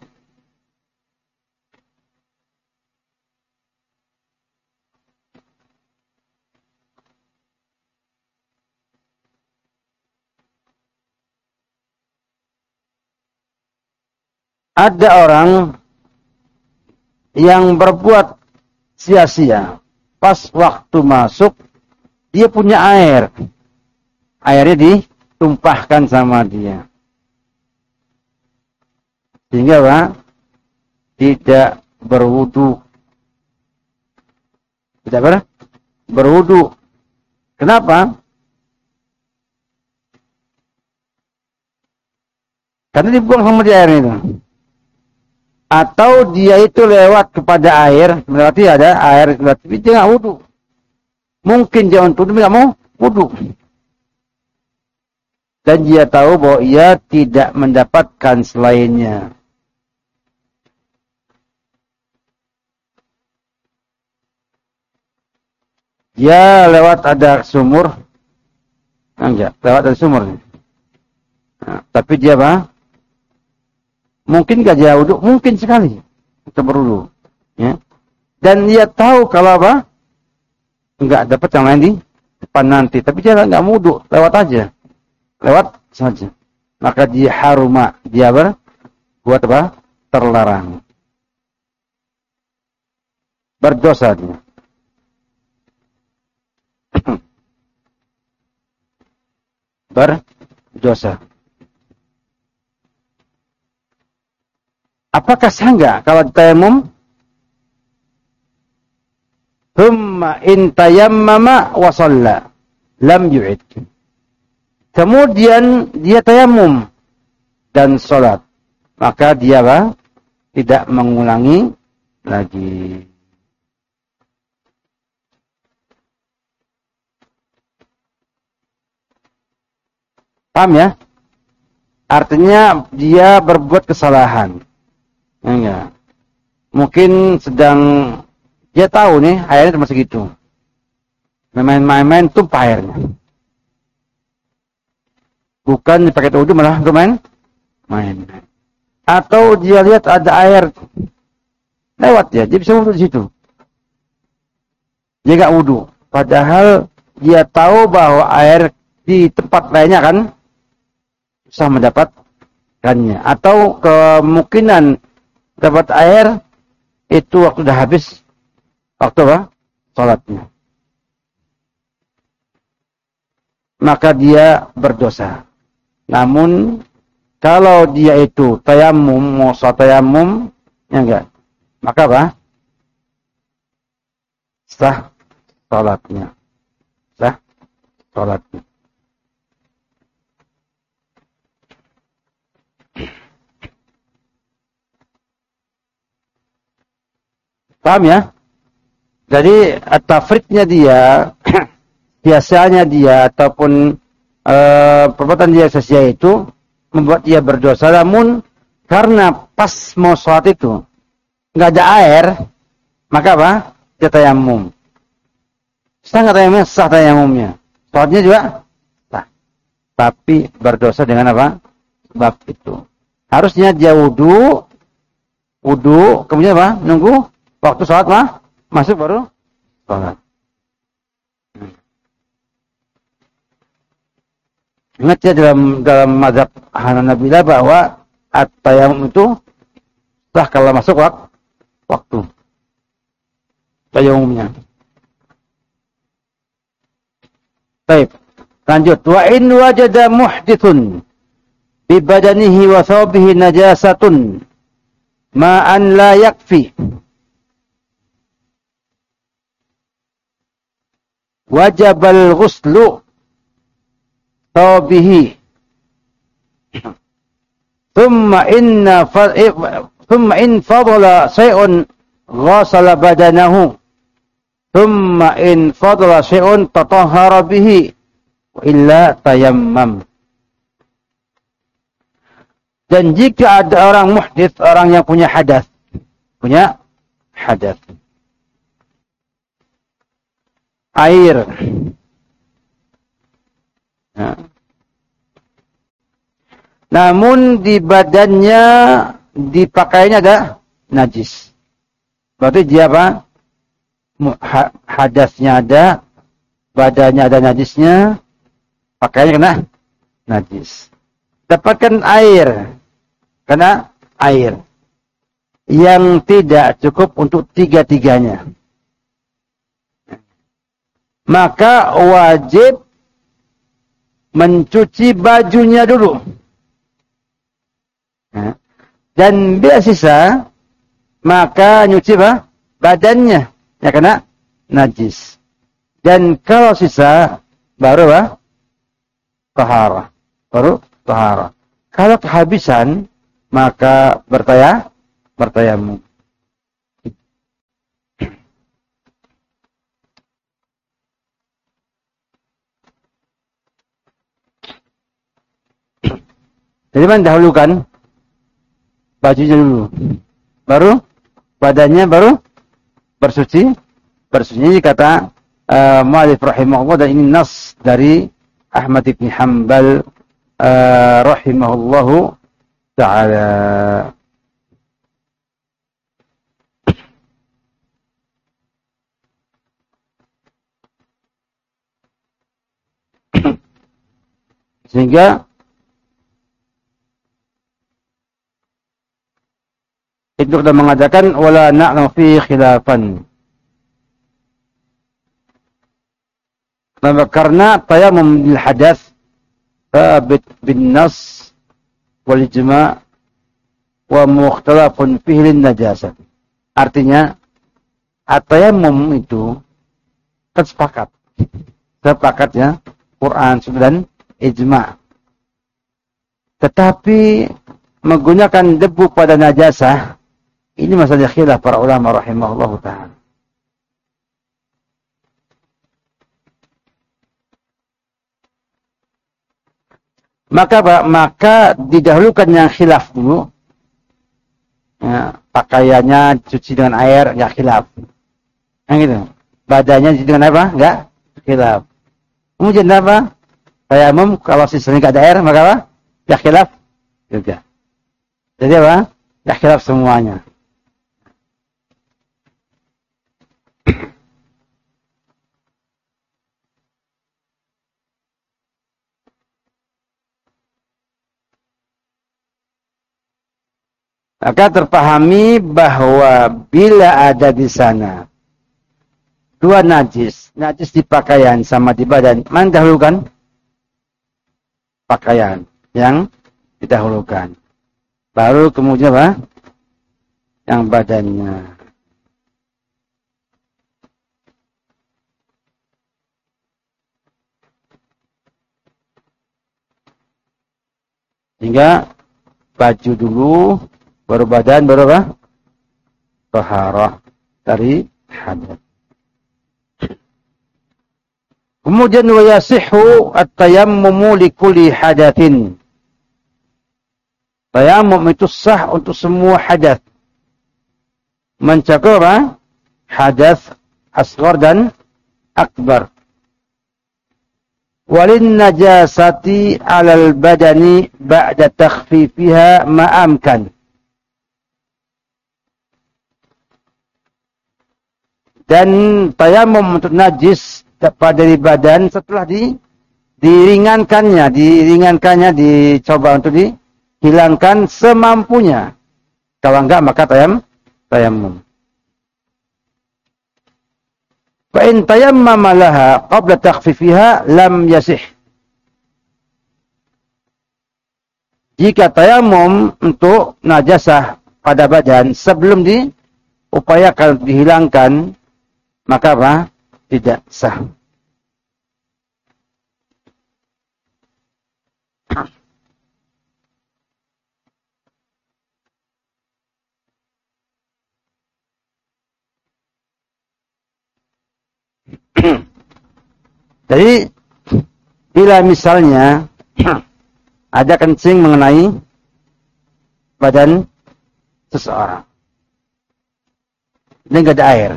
Speaker 1: Ada orang yang berbuat sia-sia. Pas waktu masuk, dia punya air. Airnya ditumpahkan sama dia. Sehingga Pak, tidak berwudu. Tidak ber? Berwudu. Kenapa? Karena dibuang sama dia air itu. Atau dia itu lewat kepada air, berarti ada air, berarti dia nggak wudu. Mungkin dia untuk itu nggak mau wudu. Dan dia tahu bahwa ia tidak mendapatkan selainnya. Dia lewat ada sumur, enggak, lewat ada sumur. Nah, tapi dia apa? Mungkin gak dia wudhu? Mungkin sekali. Kita berwudhu. Ya. Dan dia tahu kalau apa? Enggak dapat yang lain di depan nanti. Tapi dia enggak wudhu. Lewat aja. Lewat saja. Maka dia haruma. Dia ber, buat apa? Terlarang. Berdosa dia. Berdosa. Apakah sangga kalau tayamum? Thumma in tayammama wa shalla lam yu'id. Kemudian dia tayamum dan salat. Maka dia apa? Tidak mengulangi lagi. Paham ya? Artinya dia berbuat kesalahan. Enggak. Mungkin sedang dia tahu nih airnya cuma segitu. Main-main tumpah airnya. Bukan dipakai wudhu malah bermain main. Atau dia lihat ada air lewat ya, dia bisa wudhu di situ. Dia enggak wudhu. Padahal dia tahu bahwa air di tempat lainnya kan susah mendapatkannya. Atau kemungkinan dapat air itu waktu sudah habis waktu apa? Salatnya. Maka dia berdosa. Namun kalau dia itu tayamum, mau tayamum, ya enggak. Maka apa? Sah salatnya. Sah salatnya. Paham ya? Jadi tafridnya dia, biasanya dia ataupun e, perbuatan dia sia-sia itu membuat dia berdosa. Namun karena pas mau sholat itu nggak ada air, maka apa? Dia tayamum. Sah nggak tayamumnya? Sah tayamumnya. Sholatnya juga sah. Tapi berdosa dengan apa? Sebab itu. Harusnya dia wudu, wudu, kemudian apa? Nunggu waktu sholat mah masuk baru sholat. Ingat ya dalam dalam mazhab Hanabilah bahwa at-tayammum itu sah kalau masuk wak, waktu tayammumnya. Baik, lanjut. Wa in wajada muhdithun bi badanihi wa thawbihi najasatun ma'an la yakfi. Wajabal ghuslu tawbihi thumma inna thumma in fadala shay'un ghasala badanahu thumma in fadala shay'un tatahhara bihi wa illa tayammam. Dan jika ada orang muhdits, orang yang punya hadas, punya hadas, air, ya, namun di badannya, di pakaiannya ada najis. Berarti dia apa? Hadasnya ada, badannya ada najisnya, pakaiannya kena najis. Dapatkan air, kena air yang tidak cukup untuk tiga-tiganya. Maka wajib mencuci bajunya dulu. Dan bila sisa, maka nyuci apa? Badannya yang kena najis. Dan kalau sisa, baru apa? Taharah. Baru taharah. Kalau kehabisan, maka bertaya, bertayamum. Jadi mana dahulukan? Bajunya dulu. Baru badannya baru bersuci. Bersuci kata uh, Mu'allif rahimahullah, dan ini nas dari Ahmad ibn Hanbal uh, rahimahullahu ta'ala. Sehingga itu sudah mengatakan wala na'lam fi khilafan. Karena tayammum bil hadath thabit bin nas wal ijma' wa mukhtalafun fihi lin najasah. Artinya at-tayammum itu kan sepakat. Sepakat ya, Quran dan ijma'. Tetapi menggunakan debu pada najasah, ini masalah khilaf para ulama rahimahullahu ta'ala. Maka maka didahulukan yang khilaf dulu. Ya, pakaiannya cuci dengan air, enggak khilaf. Yang gitu. Badannya cuci dengan apa? Enggak khilaf. Kemudian apa? Tayamum kalau sisanya enggak ada air, maka apa? Ya khilaf juga. Jadi apa? Ya khilaf semuanya. Maka terpahami bahwa bila ada di sana dua najis, najis di pakaian sama di badan, mana dahulukan? Pakaian yang didahulukan. Baru kemudian apa? Yang badannya. Hingga baju dulu, baru badan, baru apa? Taharah dari hadath. Kemudian wa yasihhu at-tayammumu li kulli hadatsin. Tayammum itu sah untuk semua hadath. Mencakup apa? Hadath asghar dan akbar. Walin najasati 'alal badani ba'da takhfifiha ma amkan. Dan tayammum untuk najis pada di badan setelah di diringankannya, diringankannya, dicoba untuk dihilangkan semampunya. Kalau enggak maka tayam tayammum. Fa in tayammama laha qabla takhfifiha lam yasih. Jika tayammum untuk najasah pada badan sebelum diupayakan dihilangkan, maka apa? Tidak sah. Jadi bila misalnya ada kencing mengenai badan seseorang dan enggak ada air,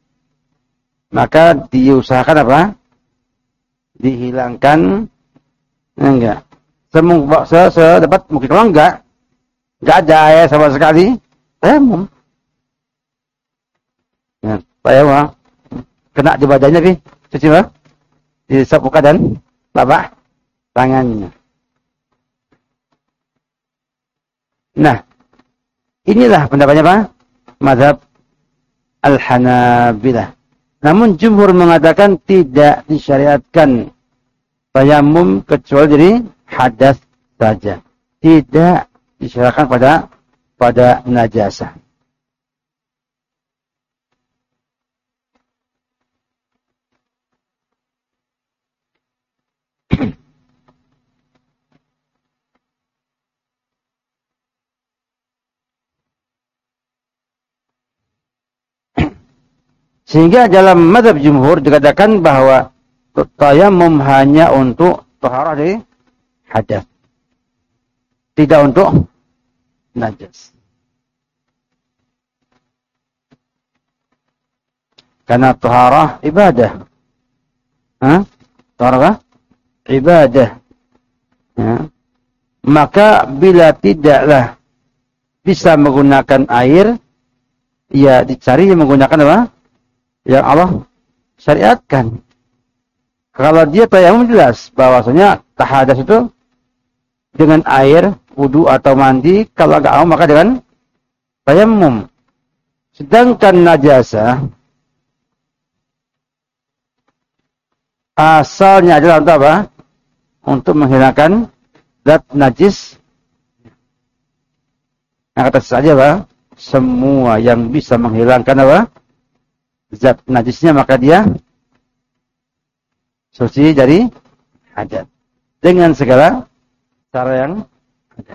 Speaker 1: maka diusahakan apa? Dihilangkan enggak Semua se, se dapat mungkin kalau enggak, enggak ada air sama sekali, tayamum. Ya, tayamum kena di badannya nih, cuci mah, disapu dan bapak tangannya. Nah, inilah pendapatnya Pak, mazhab Al-Hanabilah. Namun jumhur mengatakan tidak disyariatkan tayamum kecuali dari hadas saja. Tidak disyariatkan pada pada najasah. Sehingga dalam mazhab jumhur dikatakan bahwa tayamum hanya untuk taharah dari hadas. Tidak untuk najas. Karena taharah ibadah. Hah? Taharah ibadah. Ya. Maka bila tidaklah bisa menggunakan air, ya dicari yang menggunakan apa? Yang Allah syariatkan. Kalau dia tayamum jelas bahwasanya tahadas itu dengan air, wudu atau mandi, kalau enggak mau maka dengan tayamum. Sedangkan najasah asalnya adalah untuk apa? Untuk menghilangkan zat najis. Yang kata saja Pak, semua yang bisa menghilangkan apa? Zat najisnya maka dia suci dari hadas dengan segala cara yang ada.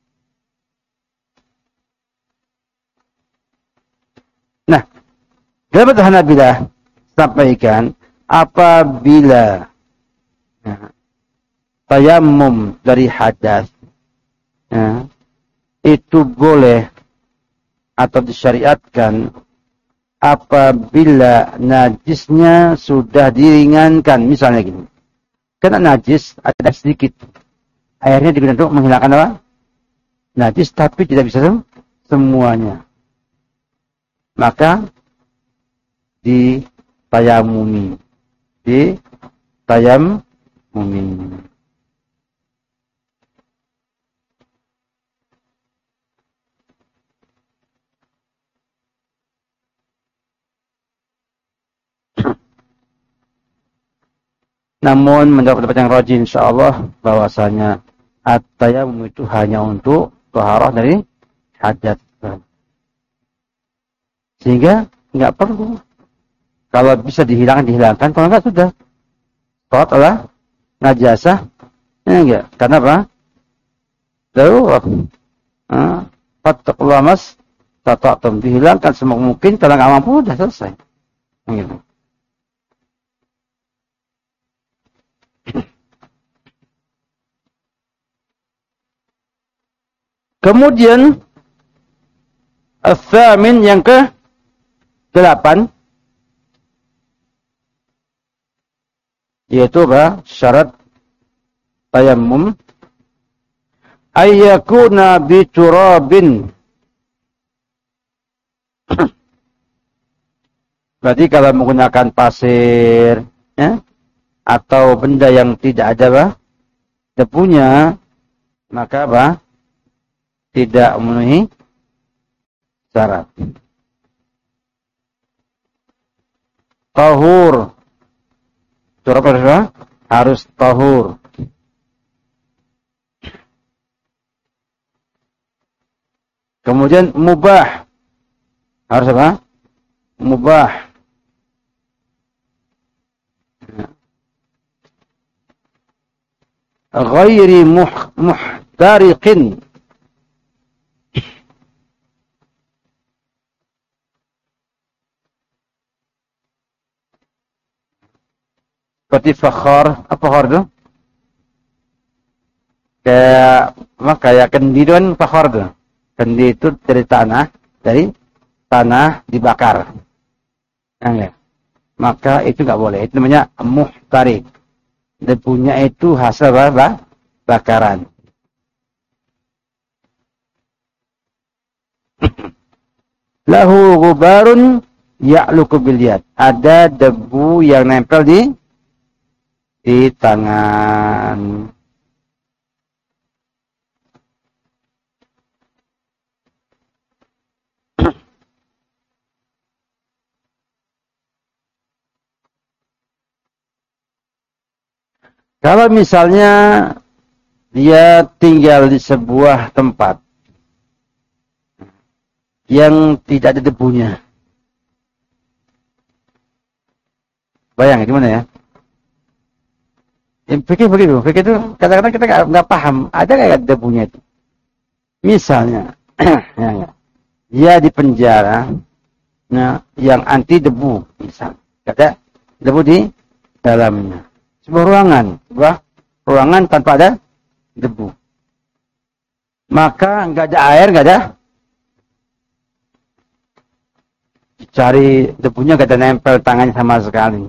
Speaker 1: Nah, dalam Hanabilah sampaikan apabila ya, tayamum dari hadas ya, itu boleh atau disyariatkan apabila najisnya sudah diringankan, misalnya gini, karena najis ada sedikit, airnya digunakan untuk menghilangkan apa? Najis, tapi tidak bisa semuanya. Maka ditayamumi, ditayamumi. Namun mendapat pendapat yang rajih insyaallah bahwasanya at-tayammum itu hanya untuk taharah dari hadas. Sehingga enggak perlu. Kalau bisa dihilangkan dihilangkan, kalau enggak sudah. Salat adalah najasah. Ya enggak? Karena apa? Darurat. Ah, fattaqullaha mas tata'tum, dihilangkan semua mungkin, kalau enggak mampu sudah selesai. Gitu. Kemudian Al-Thamin yang ke delapan, yaitu apa? Syarat tayammum ayyakuna biturabin. Berarti kalau menggunakan pasir ya, atau benda yang tidak ada apa? Debunya, maka apa? Tidak memenuhi syarat. Tahur. Turab apa? Harus tahur. Kemudian mubah. Harus apa? Mubah. Ghairi muh, muhtariqin. Seperti fakhar, apa fakhar itu? Kayak, apa, kayak kendi itu kan fakhar itu. Kendi itu dari tanah, dari tanah dibakar. Ya, maka itu nggak boleh. Itu namanya muhtarik. Debunya itu hasil apa? bakaran. Lahu ghubarun ya'luku bil yad. Ada debu yang nempel di di tangan. Kalau misalnya dia tinggal di sebuah tempat yang tidak ada debunya. Bayang gimana ya? Yang pikir begitu, pikir itu kadang-kadang kita nggak paham, ada nggak debunya itu. Misalnya, ya, dia di penjara, nah, yang anti debu, misal, ada debu di dalamnya. Sebuah ruangan, sebuah ruangan tanpa ada debu. Maka nggak ada air, nggak ada. Cari debunya nggak ada nempel tangannya sama sekali.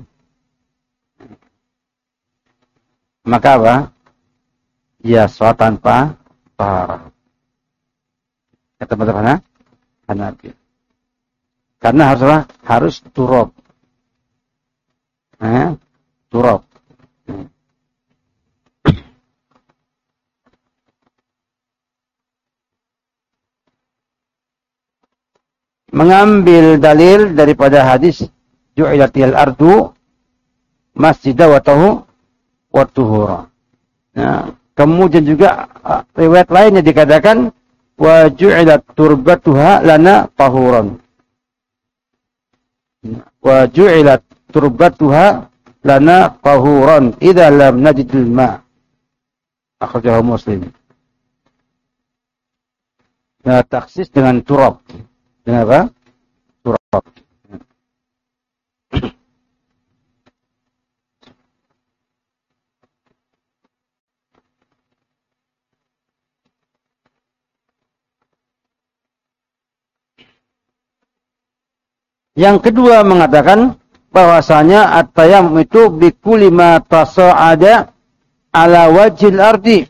Speaker 1: Maka apa? Ya sholat tanpa taharah. Kata mana? Hanafi. Karena harus apa? Harus turab. Eh? Turab. Mengambil dalil daripada hadis ju'ilatil ardu masjidah wa tahu wa tuhura. Nah, kemudian juga riwayat lainnya dikatakan wa ju'ilat turbatuha lana tahuran. Wa ju'ilat turbatuha lana tahuran idza lam najidil ma. Akhrajahu Muslim. Nah, taksis dengan turab. Dengan apa? Turab. Yang kedua mengatakan bahwasanya at-tayammum itu bikulli ma tasa'ada ala wajhil ardi.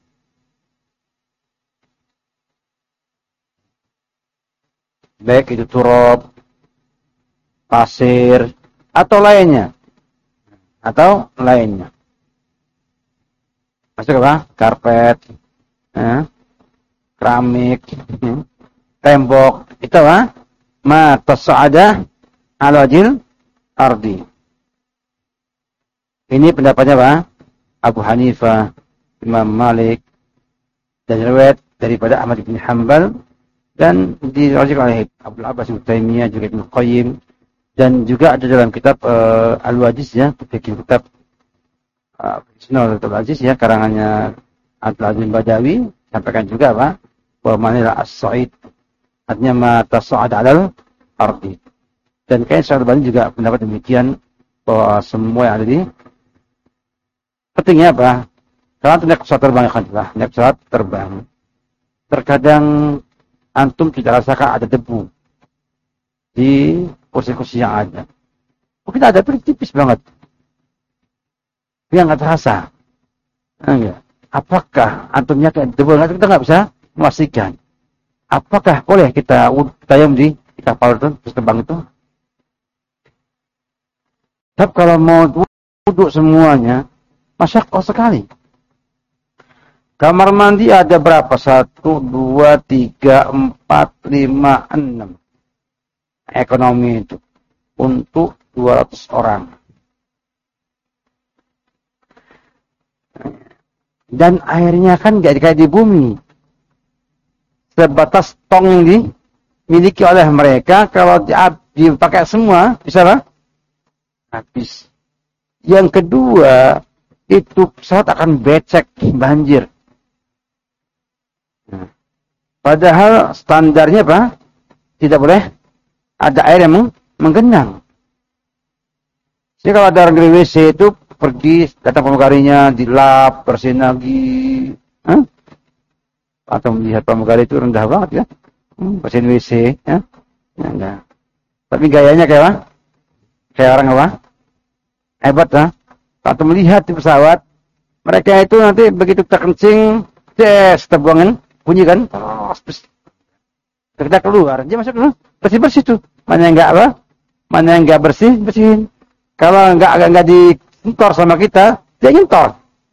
Speaker 1: Baik itu turab, pasir, atau lainnya. Atau lainnya. Masuk apa? Karpet, eh, keramik, eh, tembok. Itu apa? Ma tasa'ada ala wajhil ardi. Ini pendapatnya apa? Abu Hanifah, Imam Malik, dan riwayat daripada Ahmad bin Hanbal, dan dirajikan oleh Abdul Abbas Ibnu Taimiyah, juga Ibnu Qayyim, dan juga ada dalam kitab uh, Al-Wajiz ya, kitab uh, Sunnah Al-Wajiz ya, karangannya Abdul Aziz Badawi, sampaikan juga apa? Bahwa manila as-sa'id artinya ma tasa'ad 'alal ardi. Dan kain Syarabani juga pendapat demikian bahwa semua yang ada di pentingnya apa? Kalau naik pesawat terbang kan lah, naik pesawat terbang. Terkadang antum tidak rasakan ada debu di kursi-kursi yang ada. Mungkin ada, tapi tipis banget. Yang nggak terasa. Enggak. Apakah antumnya kayak debu? Kita nggak bisa memastikan. Apakah boleh kita tayam di kapal itu, terus terbang itu? Tapi kalau mau duduk semuanya, masyaqqah sekali. Kamar mandi ada berapa? Satu, dua, tiga, empat, lima, enam. Ekonomi itu. Untuk dua ratus orang. Dan airnya kan gak kayak di bumi. Sebatas tong yang dimiliki oleh mereka. Kalau dipakai semua, bisa apa? Habis. Yang kedua, itu pesawat akan becek, banjir. Nah, padahal standarnya apa? Tidak boleh ada air yang menggenang. Jadi kalau ada orang di W C itu pergi datang pramugarinya, dilap, bersihin lagi, huh? Atau melihat pramugari itu rendah banget ya, hmm, bersihin W C, ya, ya enggak. Tapi gayanya kayak apa? Kayak orang apa? Hebat lah. Atau melihat di pesawat Mereka itu nanti begitu kita kencing, yes, kita buangin, bunyi kan? Terus kita keluar, dia masuk dulu, bersih-bersih tuh. Mana yang enggak apa? Mana yang enggak bersih, bersihin. Kalau enggak enggak, enggak disentor sama kita, dia nyentor.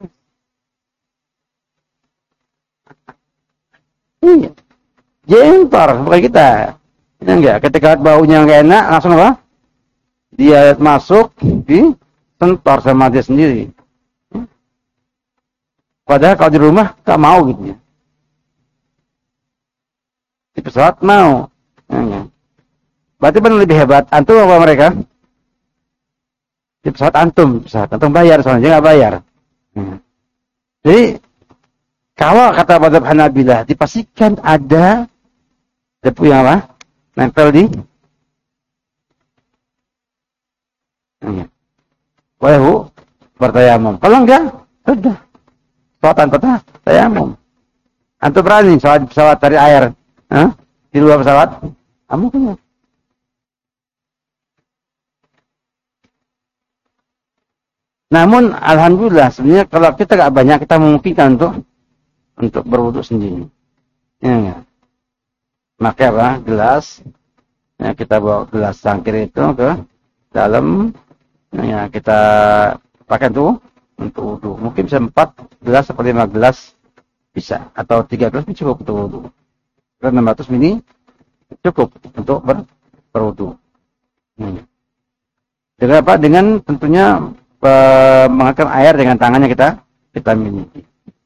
Speaker 1: Iya. Dia nyentor, bukan kita. Ya enggak, ketika baunya enggak enak, langsung apa? Dia masuk, di sentor sama dia sendiri. Padahal kalau di rumah tak mau gitu ya. Di pesawat mau. Ya, berarti benar lebih hebat. Antum apa mereka? Di pesawat antum, pesawat antum bayar soalnya dia nggak bayar. Ya. Jadi kalau kata mazhab Hanabilah dipastikan ada debu yang apa? Nempel di. Ya. Boleh bu bertayamum. Kalau enggak, sudah. Pesawat tanpa tayamum. Antum berani pesawat pesawat dari air, Hah? Di luar pesawat? Kamu punya. Namun alhamdulillah sebenarnya kalau kita nggak banyak kita memungkinkan untuk untuk berwudu sendiri. Ya, ya. Maka apa? Gelas. Ya, kita bawa gelas cangkir itu ke dalam. Ya, kita pakai tuh untuk wudu. Mungkin bisa empat gelas atau lima gelas bisa. Atau tiga gelas cukup untuk wudu. Karena enam ratus mili cukup untuk ber, berwudu. Hmm. Dengan apa? Dengan tentunya e, mengangkat air dengan tangannya kita kita miliki.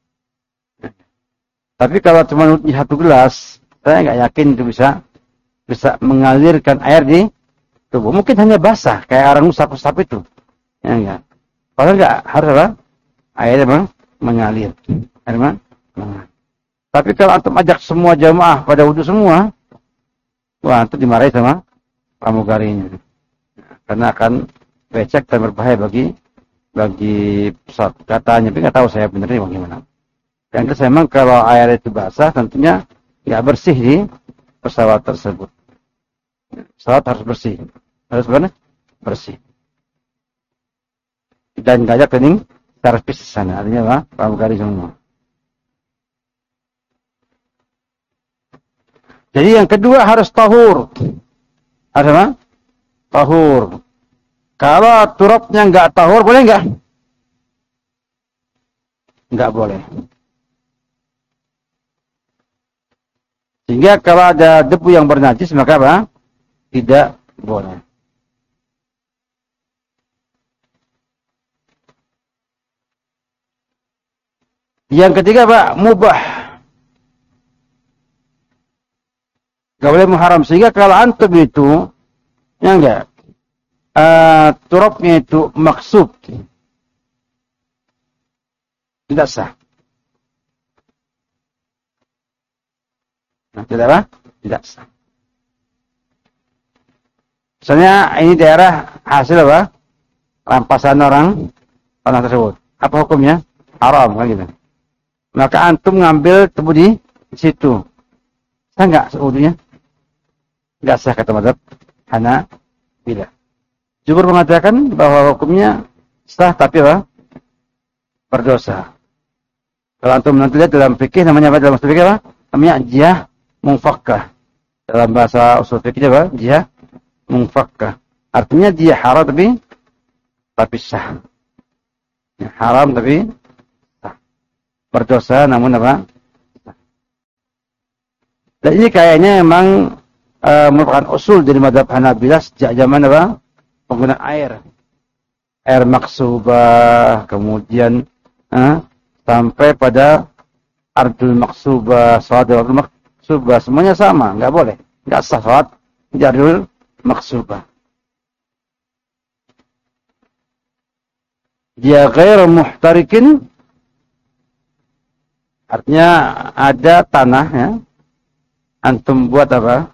Speaker 1: Tapi kalau cuma satu gelas, saya nggak yakin itu bisa bisa mengalirkan air di tubuh. Mungkin hanya basah kayak orang usap-usap itu. Ya enggak. Kalau enggak harus apa? Airnya memang mengalir. Air memang mengalir. Tapi kalau antum ajak semua jamaah pada wudu semua, wah antum dimarahi sama pramugarinya. Karena akan becek dan berbahaya bagi bagi pesawat. Katanya, tapi nggak tahu saya benernya bagaimana. Yang kedua memang kalau air itu basah, tentunya nggak bersih di pesawat tersebut. Pesawat harus bersih, harus benar bersih. Dan gajah kening servis di sana, artinya apa? Pramugari semua. Jadi yang kedua harus tahur. Harus apa? Tahur. Kalau turapnya enggak tahur, boleh enggak? Enggak boleh. Sehingga kalau ada debu yang bernajis, maka apa? Tidak boleh. Yang ketiga, Pak, mubah. Gak boleh muharam. Sehingga kalau antum itu, ya enggak, uh, turapnya itu maksub, tidak sah. Nah, tidak apa? Tidak sah. Misalnya ini daerah hasil apa? Rampasan orang tanah tersebut. Apa hukumnya? Haram kan gitu. Maka antum ngambil tebu di situ. Sah enggak wudunya? Enggak sah kata mazhab Hanabilah. Jumhur mengatakan bahwa hukumnya sah tapi apa? Berdosa. Kalau antum nanti lihat dalam fikih namanya apa dalam fikih apa? Namanya jihah munfakkah. Dalam bahasa usul fikih apa? Jihah munfakkah. Artinya dia haram tapi tapi sah. Ya, haram tapi sah. Berdosa namun apa? Sah. Dan ini kayaknya memang Uh, merupakan usul dari mazhab Hanabilah sejak zaman apa? Penggunaan air. Air maksubah, kemudian uh, sampai pada ardul maksubah, salat ardul maksubah, semuanya sama, enggak boleh. Enggak sah salat di ardul maksubah. Dia ghair muhtarikin, artinya ada tanah ya. Antum buat apa?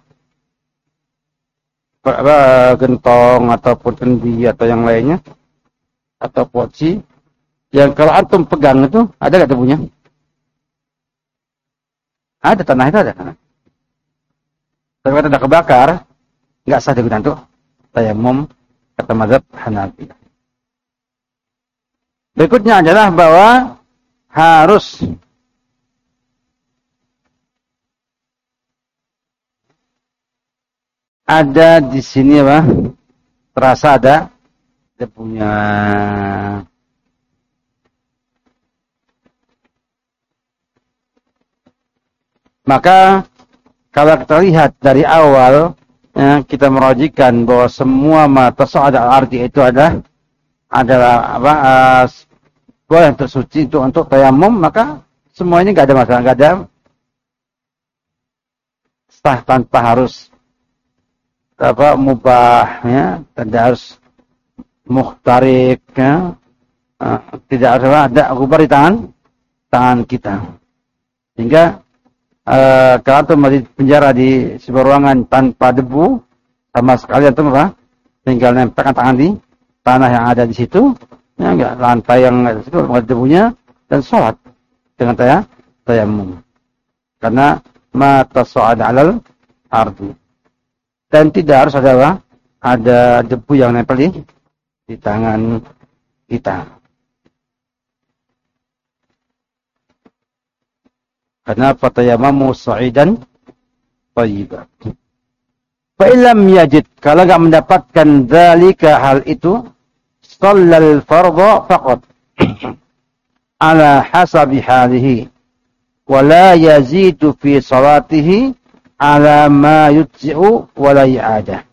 Speaker 1: Apa, gentong ataupun kendi atau yang lainnya atau poci yang kalau antum pegang itu ada nggak debunya? Ada, tanah itu ada. Tapi kalau tidak kebakar nggak sah digunakan untuk tayamum kata mazhab Hanafi. Berikutnya adalah bahwa harus ada di sini apa? Terasa ada debunya. Maka kalau kita lihat dari awal ya, kita merojikan bahwa semua mata soal arti itu ada adalah apa? Uh, boleh untuk suci itu untuk tayamum, maka semua ini nggak ada masalah, nggak ada sah tanpa harus apa mubah ya, tidak harus mukhtarik ya, uh, tidak harus ada gubar di tangan tangan kita, sehingga uh, kalau itu masih penjara di sebuah ruangan tanpa debu sama sekali itu apa, tinggal nempelkan tangan di tanah yang ada di situ. Ya, enggak lantai yang ada situ ada debunya dan sholat dengan taya tayamum karena mata soal alal ardi dan tidak harus ada apa? Ada debu yang nempel di, di tangan kita karena fatayamamu sa'idan thayyiban fa illam yajid, kalau enggak mendapatkan dzalika hal itu shallal fardha faqat ala hasabi halihi wa la yazidu fi salatihi ala ma yujzi'u wa la i'adah.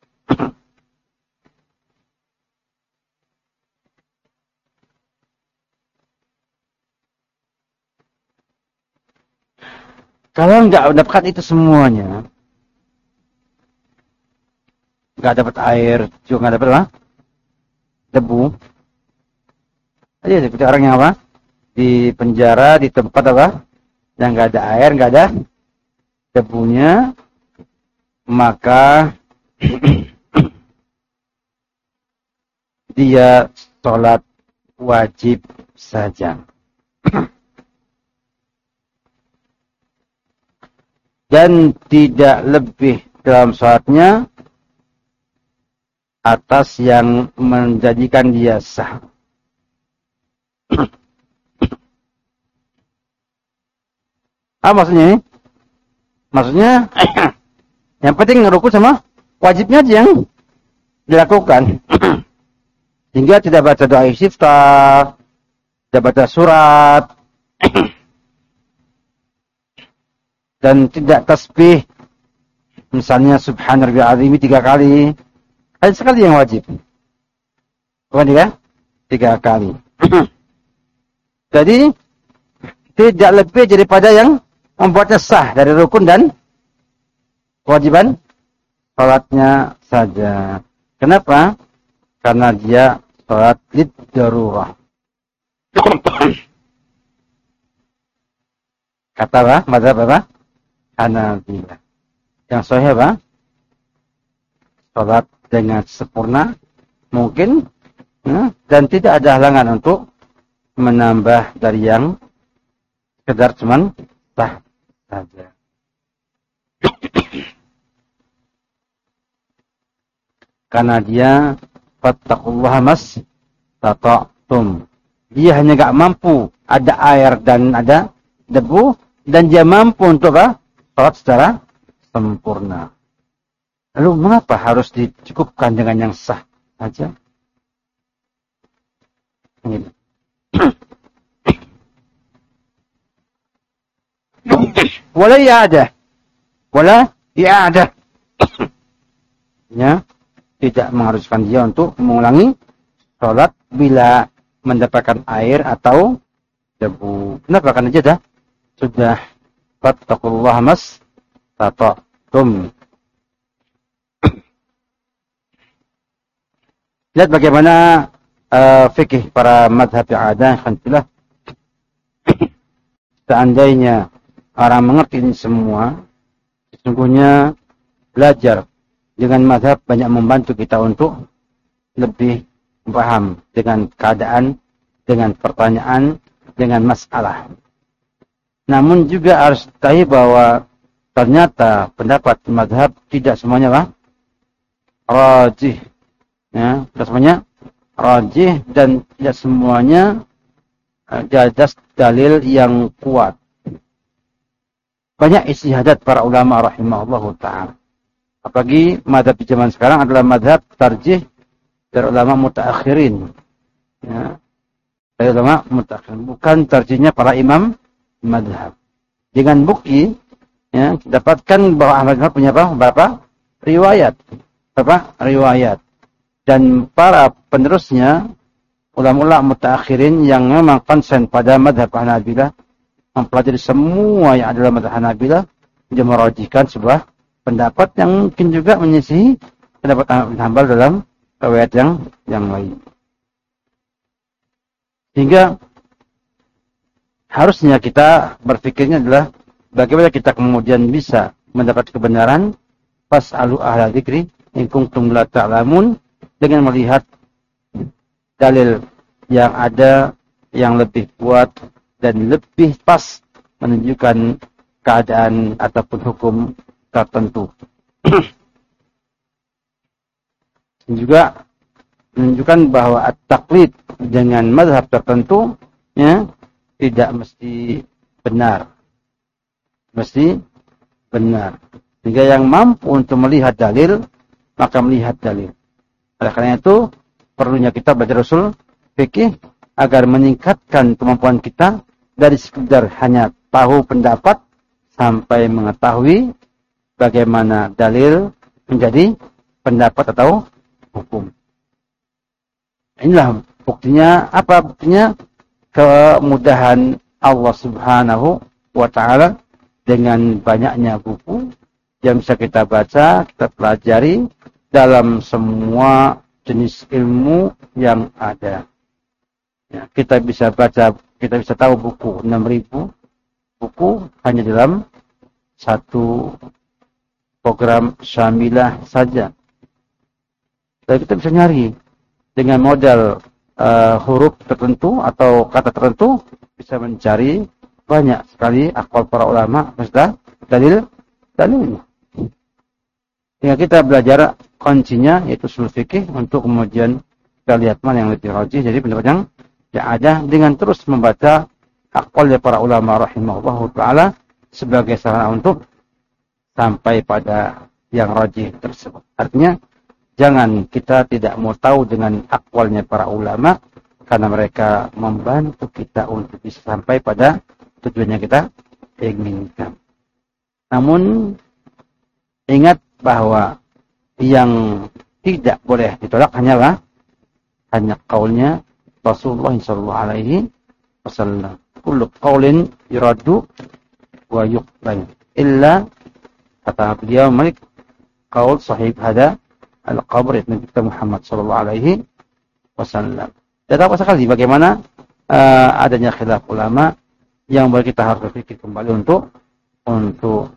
Speaker 1: Kalau enggak mendapatkan itu semuanya, enggak dapat air, juga enggak dapat apa? Debu. Aja seperti orang yang apa? Di penjara, di tempat apa? Yang enggak ada air, enggak ada debunya, maka dia sholat wajib saja. Dan tidak lebih dalam sholatnya atas yang menjadikan dia sah. Apa maksudnya ini? Maksudnya yang penting ngerukuk sama wajibnya aja yang dilakukan. Hingga tidak baca doa istiftah, tidak baca surat, dan tidak tasbih. Misalnya subhana rabbiyal azim tiga kali. Ada sekali yang wajib. Bukan tiga? Tiga kali. Jadi, tidak lebih daripada yang membuatnya sah dari rukun dan kewajiban salatnya saja. Kenapa? Karena dia salat lid darurah. Kata apa? Mazhab apa? Hanafilah. Yang sahih apa? Salat dengan sempurna mungkin ya, dan tidak ada halangan untuk menambah dari yang sekedar cuman sah saja. Karena dia fattaqullaha mas tata'tum. Dia hanya enggak mampu, ada air dan ada debu, dan dia mampu untuk apa? Salat secara sempurna. Lalu mengapa harus dicukupkan dengan yang sah saja? Ini. Wala i'adah. Wala i'adah. Ya, tidak mengharuskan dia untuk mengulangi salat bila mendapatkan air atau debu. Kenapa? Karena dia dah sudah fattaqullaha mas tata'tum. Lihat bagaimana uh, fikih para madhab yang ada, Hanafilah. Seandainya orang mengerti ini semua, sesungguhnya belajar dengan madhab banyak membantu kita untuk lebih paham dengan keadaan, dengan pertanyaan, dengan masalah. Namun juga harus tahu bahwa ternyata pendapat madhab tidak semuanya apa? Rajih. Ya, tidak semuanya rajih dan tidak semuanya jadas dalil yang kuat. Banyak istihadat para ulama rahimahullahu ta'ala. Apalagi madhab di zaman sekarang adalah madhab tarjih dari ulama mutaakhirin. Ya. Dari ulama mutaakhirin. Bukan tarjihnya para imam madhab. Dengan bukti, ya, dapatkan bahwa Ahmad bin punya apa? Berapa? Riwayat. Berapa? Riwayat. Dan para penerusnya, ulama-ulama mutaakhirin yang memang konsen pada madhab Hanabilah, mempelajari semua yang adalah madhab Hanabilah, dia merajihkan sebuah pendapat yang mungkin juga menyisihi pendapat Ahmad bin Hanbal dalam riwayat yang yang lain. Sehingga harusnya kita berpikirnya adalah bagaimana kita kemudian bisa mendapat kebenaran fas'alu ahla dzikri in kuntum la ta'lamun, dengan melihat dalil yang ada yang lebih kuat dan lebih pas menunjukkan keadaan ataupun hukum tertentu. Juga menunjukkan bahwa at-taqlid dengan mazhab tertentu, ya, tidak mesti benar. Mesti benar. Sehingga yang mampu untuk melihat dalil, maka melihat dalil. Oleh karena itu, perlunya kita belajar usul fikih agar meningkatkan kemampuan kita dari sekedar hanya tahu pendapat sampai mengetahui bagaimana dalil menjadi pendapat atau hukum. Inilah buktinya, apa buktinya? Kemudahan Allah Subhanahu wa ta'ala dengan banyaknya buku yang bisa kita baca, kita pelajari dalam semua jenis ilmu yang ada. Ya, kita bisa baca, kita bisa tahu buku enam ribu buku hanya dalam satu program Syamilah saja. Dan kita bisa nyari dengan modal uh, huruf tertentu atau kata tertentu, bisa mencari banyak sekali aqwal para ulama beserta dalil dalilnya. Sehingga kita belajar kuncinya yaitu ushul fikih untuk kemudian kita lihat mana yang lebih rajih, jadi pendapat yang yang ada, dengan terus membaca aqwal para ulama rahimahullahu taala sebagai sarana untuk sampai pada yang rajih tersebut. Artinya jangan kita tidak mau tahu dengan aqwalnya para ulama karena mereka membantu kita untuk bisa sampai pada tujuannya kita inginkan. Namun ingat bahwa yang tidak boleh ditolak hanyalah hanya kaulnya Rasulullah sallallahu alaihi wasallam. Kullu qaulin yuraddu wa yuqbal illa, kata beliau Malik, qaul sahib hada al-qabr Nabi kita Muhammad sallallahu alaihi wasallam. Dan apa sekali bagaimana uh, adanya khilaf ulama yang boleh kita harus berpikir kembali untuk untuk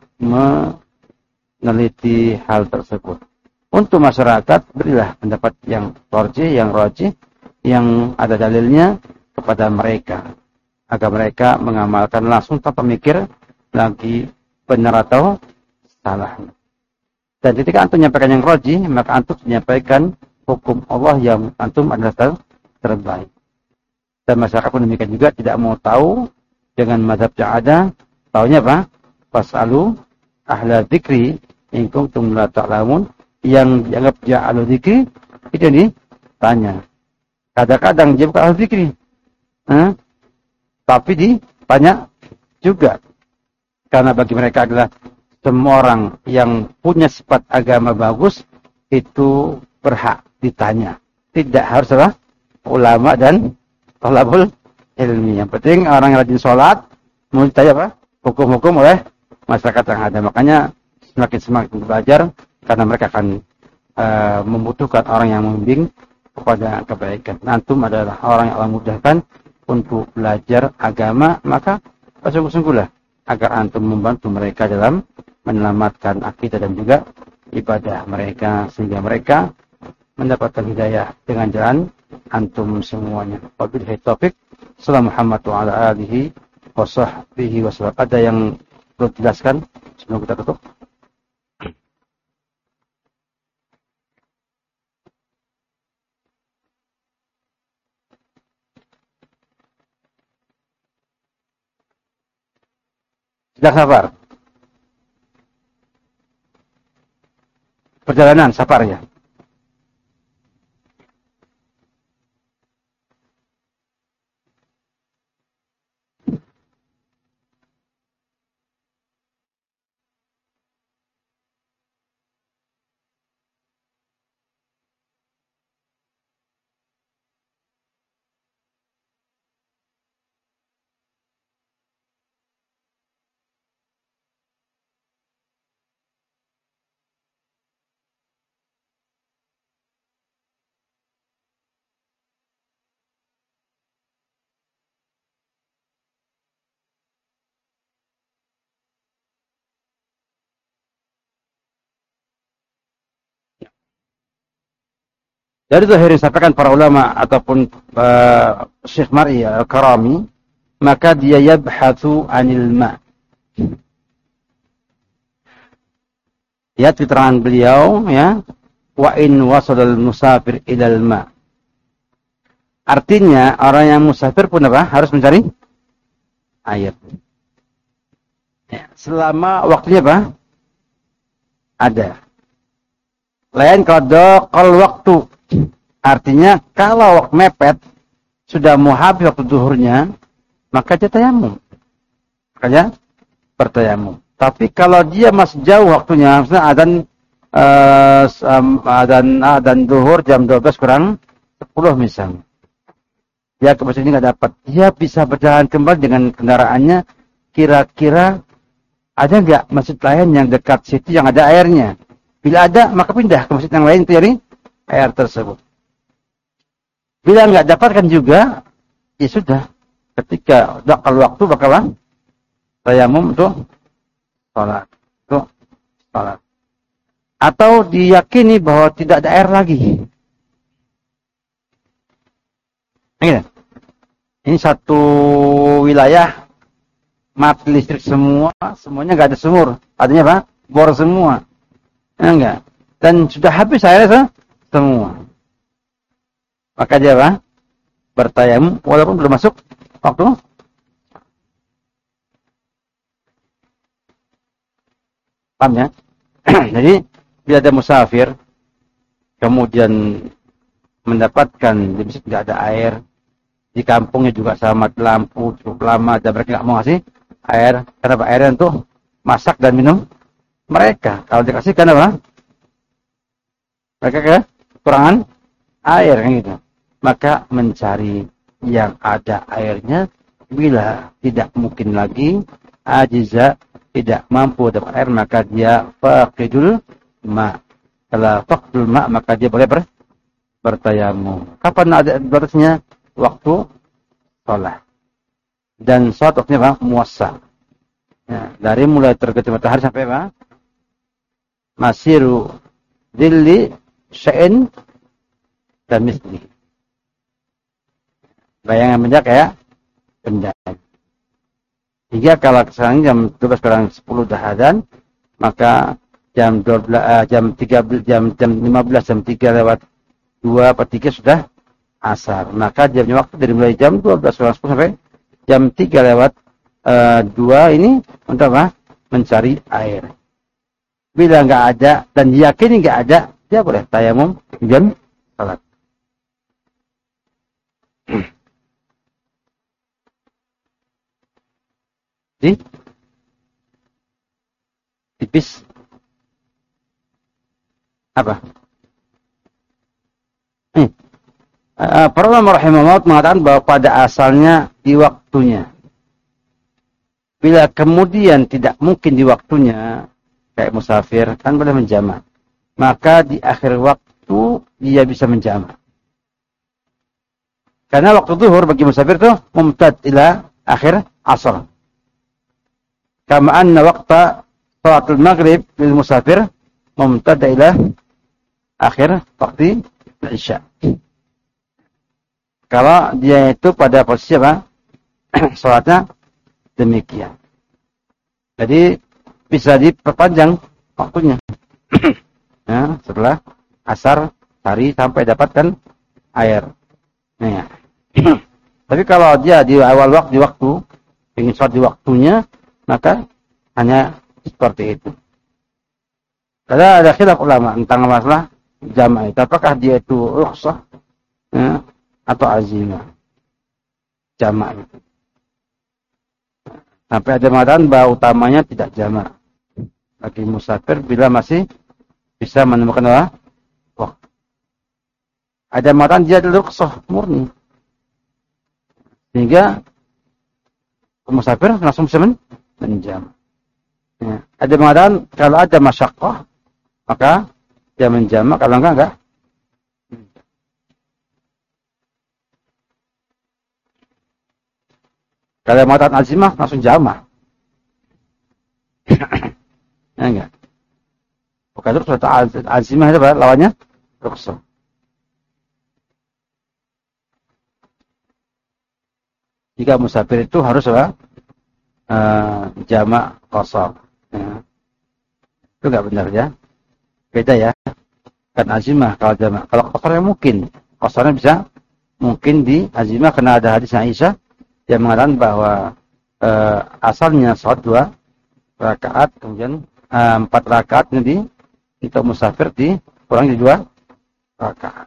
Speaker 1: meneliti hal tersebut. Untuk masyarakat, berilah pendapat yang rajih, yang rajih, yang ada dalilnya kepada mereka, agar mereka mengamalkan langsung tanpa mikir lagi benar atau salah. Dan ketika antum menyampaikan yang rajih, maka antum menyampaikan hukum Allah yang antum adalah ter terbaik. Dan masyarakat pun demikian juga, tidak mau tahu dengan mazhab yang ada, taunya apa? Fas'alu ahla dzikri in kuntum la ta'lamun. Yang dianggap dia ahlu dzikri itu ditanya. Kadang-kadang dia bukan ahlu dzikri, eh? tapi ditanya juga. Karena bagi mereka adalah semua orang yang punya sifat agama bagus itu berhak ditanya. Tidak harus apa? Ulama dan thalabul ilmi. Yang penting orang yang rajin sholat mau ditanya apa? Hukum-hukum oleh masyarakat yang ada. Makanya semakin semakin belajar, karena mereka akan uh, membutuhkan orang yang membimbing kepada kebaikan. Antum adalah orang yang Allah mudahkan untuk belajar agama, maka sungguh-sungguhlah agar antum membantu mereka dalam menyelamatkan akidah dan juga ibadah mereka, sehingga mereka mendapatkan hidayah dengan jalan antum semuanya. Wabillahi taufik. Sallallahu Muhammad wa ala alihi wa sahbihi wa sallam. Ada yang perlu dijelaskan sebelum kita tutup? Sedang safar. Perjalanan, safar ya. Dari zahir disampaikan para ulama ataupun uh, Syekh Mar'i Al-Karami, maka dia yabhathu anil ma. Ya, keterangan beliau ya, wa in wasadal musafir ilal ma. Artinya orang yang musafir pun apa? Harus mencari air. Ya, selama waktunya apa? Ada. Lain kalau kalau waktu. Artinya kalau waktu mepet sudah mau habis waktu zuhurnya, maka dia tayamum. Makanya bertayamum. Tapi kalau dia masih jauh waktunya, misalnya adzan uh, adzan adzan zuhur jam dua belas kurang sepuluh misalnya. Dia ke masjid ini enggak dapat. Dia bisa berjalan kembali dengan kendaraannya. Kira-kira ada enggak masjid lain yang dekat situ yang ada airnya? Bila ada, maka pindah ke masjid yang lain cari air tersebut. Bila enggak dapatkan juga, ya sudah. Ketika dakal waktu bakalan tayamum untuk salat, untuk salat. Atau diyakini bahwa tidak ada air lagi. Ini, ini satu wilayah mati listrik semua, semuanya enggak ada sumur. Artinya apa? Bor semua. Ya, enggak. Dan sudah habis airnya semua. Maka dia apa? Bertayamum walaupun belum masuk waktu. Paham ya? Jadi bila ada musafir kemudian mendapatkan di masjid tidak ada air, di kampungnya juga sama lampu cukup lama dan mereka nggak mau ngasih air. Kenapa? Airnya untuk masak dan minum mereka. Kalau dikasihkan apa? Mereka kekurangan air kan gitu. Maka mencari yang ada airnya, bila tidak mungkin lagi ajiza, tidak mampu dapat air, maka dia faqidul ma. Kalau faqidul ma, maka dia boleh ber, bertayamum. Kapan ada batasnya? Waktu sholat. Dan sholat waktunya apa? Muwassa. Ya, dari mulai tergetik matahari sampai apa? Masiru dilli syai'in dan misli. Bayangan benda kayak benda. Hingga kalau sekarang jam dua belas kurang sepuluh dah adzan, maka jam dua belas uh, jam tiga belas jam jam lima belas jam tiga lewat dua per tiga sudah asar. Maka jamnya waktu dari mulai jam dua belas kurang sepuluh sampai jam tiga lewat uh, dua ini untuk apa? Mencari air. Bila enggak ada dan diyakini enggak ada, dia boleh tayamum dan salat. Di tipis apa? Hmm. Uh, para ulama rahimahullah mengatakan bahwa pada asalnya di waktunya. Bila kemudian tidak mungkin di waktunya, kayak musafir kan boleh menjamak. Maka di akhir waktu dia bisa menjamak. Karena waktu zuhur bagi musafir itu mumtad ila akhir asar. Kama anna waqta salatul maghrib lil musafir mumtad ila akhir waktu isya. Kalau dia itu pada posisi apa? Salatnya demikian. Jadi bisa diperpanjang waktunya. Ya, setelah asar hari sampai dapatkan air. Nah, ya. Tapi kalau dia di awal waktu di waktu ingin sholat di waktunya, maka hanya seperti itu. Karena ada khilaf ulama tentang masalah jamak itu. Apakah dia itu rukhsah ya, atau azimah jamak itu. Sampai ada mengatakan bahwa utamanya tidak jamak bagi musafir bila masih bisa menemukan apa? Waktu. Ada mengatakan dia adalah rukhsah murni. Sehingga musafir langsung bisa menjamak. Ya. Ada mengatakan kalau ada masyaqqah maka dia menjamak, kalau enggak enggak. Kalau mengatakan azimah langsung jamak. Ya enggak. Bukan itu sudah azimah itu apa? Lawannya rukhsah. Jika musafir itu harus apa? Uh, jamak qasar. Ya. Itu enggak benar ya. Beda ya. Kan azimah kalau jamak. Kalau qasarnya mungkin. Qasarnya bisa mungkin di azimah karena ada hadis Aisyah yang mengatakan bahwa uh, asalnya salat dua rakaat kemudian uh, empat rakaat nanti untuk musafir dikurangi dua rakaat.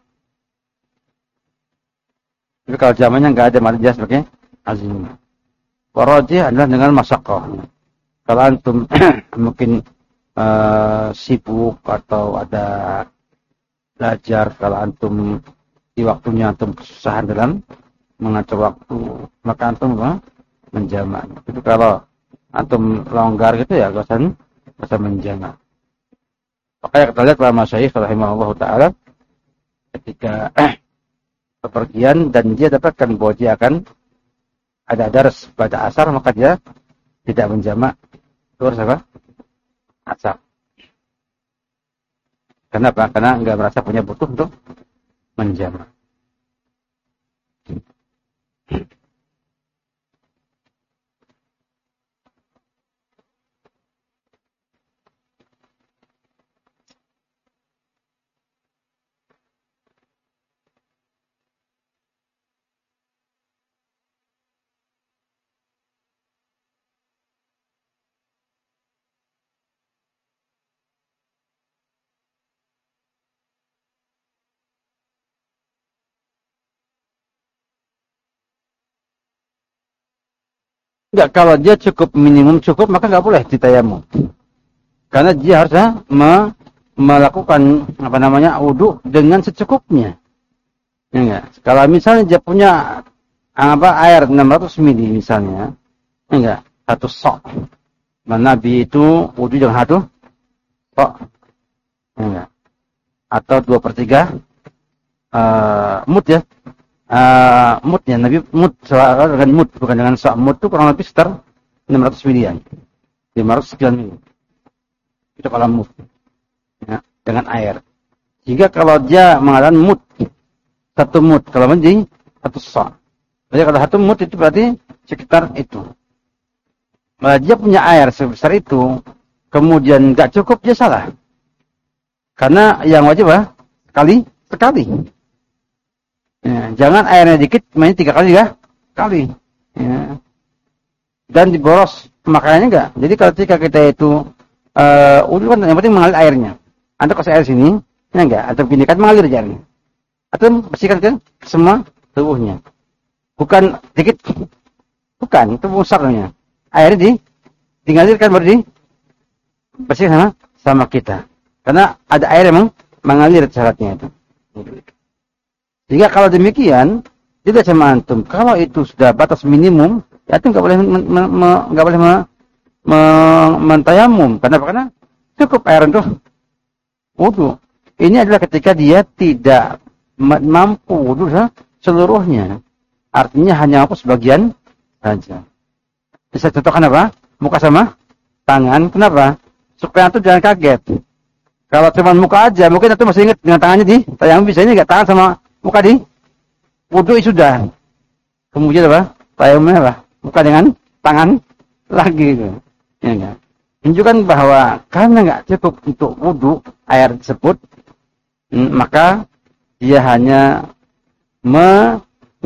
Speaker 1: Jadi kalau jamaknya enggak ada makna jelas sebagai azimah. Warajih adalah dengan masyaqqah. Kalau antum mungkin uh, sibuk atau ada belajar, kalau antum di waktunya antum kesusahan dalam mengatur waktu, maka antum apa? Menjamak. Itu kalau antum longgar gitu ya, gak usah, gak usah menjamak. Makanya kita lihat para masyayikh rahimahullah ta'ala ketika eh, bepergian dan dia dapatkan bahwa dia akan ada dars pada asar, maka dia tidak menjamak. Itu harus apa? Asar. Kenapa? Karena enggak merasa punya butuh untuk menjamak. Enggak, kalau dia cukup minimum cukup maka enggak boleh ditayamum. Karena dia harusnya me melakukan apa namanya wudu dengan secukupnya. Ya enggak? Kalau misalnya dia punya apa air enam ratus mililiter misalnya, ya enggak? Satu sok. Nabi itu wudu dengan satu sok. Ya enggak? Atau dua per tiga uh, mut ya. Uh, mutnya Nabi mut dengan mut bukan dengan sok. Mut itu kurang lebih sekitar enam ratus mililiter. lima ratus sekian mililiter. Itu kalau mut. Ya, dengan air. Jika kalau dia mengatakan mut satu mut, kalau menjadi satu sok. Jadi kalau satu mut itu berarti sekitar itu. Kalau dia punya air sebesar itu, kemudian nggak cukup, dia salah. Karena yang wajib apa? Sekali, sekali. Ya, jangan airnya dikit, mainnya tiga kali ya, kali. Ya. Dan diboros makanannya enggak. Jadi kalau ketika kita itu, uh, udah kan yang penting mengalir airnya. Anda kasih air sini, ya enggak? Atau gini kan mengalir airnya. Atau bersihkan ke semua tubuhnya. Bukan dikit, bukan, itu besarnya. Airnya di, dialirkan baru di bersihkan sama, sama kita. Karena ada air yang mengalir syaratnya itu. Jika kalau demikian, tidak sama antum. Kalau itu sudah batas minimum, ya antum nggak boleh nggak boleh me, me, mentayamum. Kenapa? Karena cukup air untuk wudu. Ini adalah ketika dia tidak mampu wudu seluruhnya. Artinya hanya mampu sebagian saja. Bisa contohkan apa? Muka sama tangan. Kenapa? Supaya antum jangan kaget. Kalau cuma muka aja, mungkin antum masih ingat dengan tangannya di tayamum, bisa ini nggak tangan sama muka di wudu sudah. Kemudian apa? Tayamumnya apa? Muka dengan tangan lagi gitu. Ya enggak? Menunjukkan bahwa karena enggak cukup untuk wudu air tersebut, maka dia hanya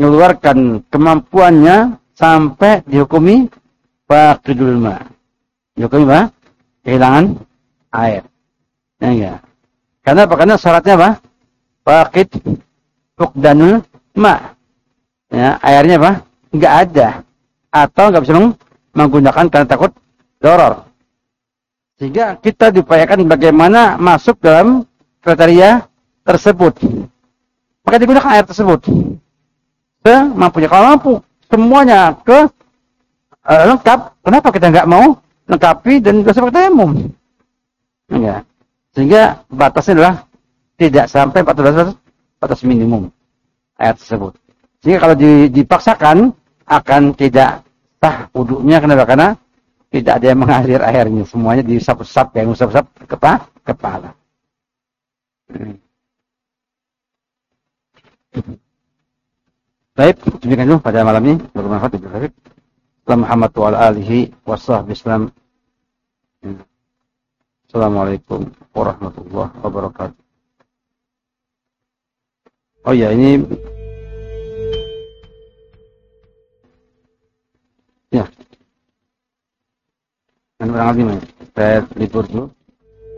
Speaker 1: mengeluarkan kemampuannya sampai dihukumi faqidul ma. Menyebabkan apa? Kehilangan air. Ya enggak. Karena apa? Karena syaratnya apa? Faqid fuqdanul ma. Ya, airnya apa? Enggak ada. Atau enggak bisa menggunakan karena takut doror. Sehingga kita diupayakan bagaimana masuk dalam kriteria tersebut. Maka digunakan air tersebut. Semampunya. Kalau mampu, semuanya ke uh, lengkap. Kenapa kita enggak mau lengkapi dan dosa pakai tayamum? Enggak. Sehingga batasnya adalah tidak sampai empat belas batas minimum air tersebut. Sehingga kalau dipaksakan akan tidak sah wudunya. Kenapa? Karena tidak ada yang mengalir airnya. Semuanya diusap-usap, yang usap-usap ke kepala. Hmm. Baik, demikian dulu pada malam ini. Bermanfaat Ibu Habib. Salam Muhammad wa ala alihi wa sahbihi wasallam. Assalamualaikum warahmatullahi wabarakatuh. Oh ya, ini ya. Dan barangkali saya libur dulu.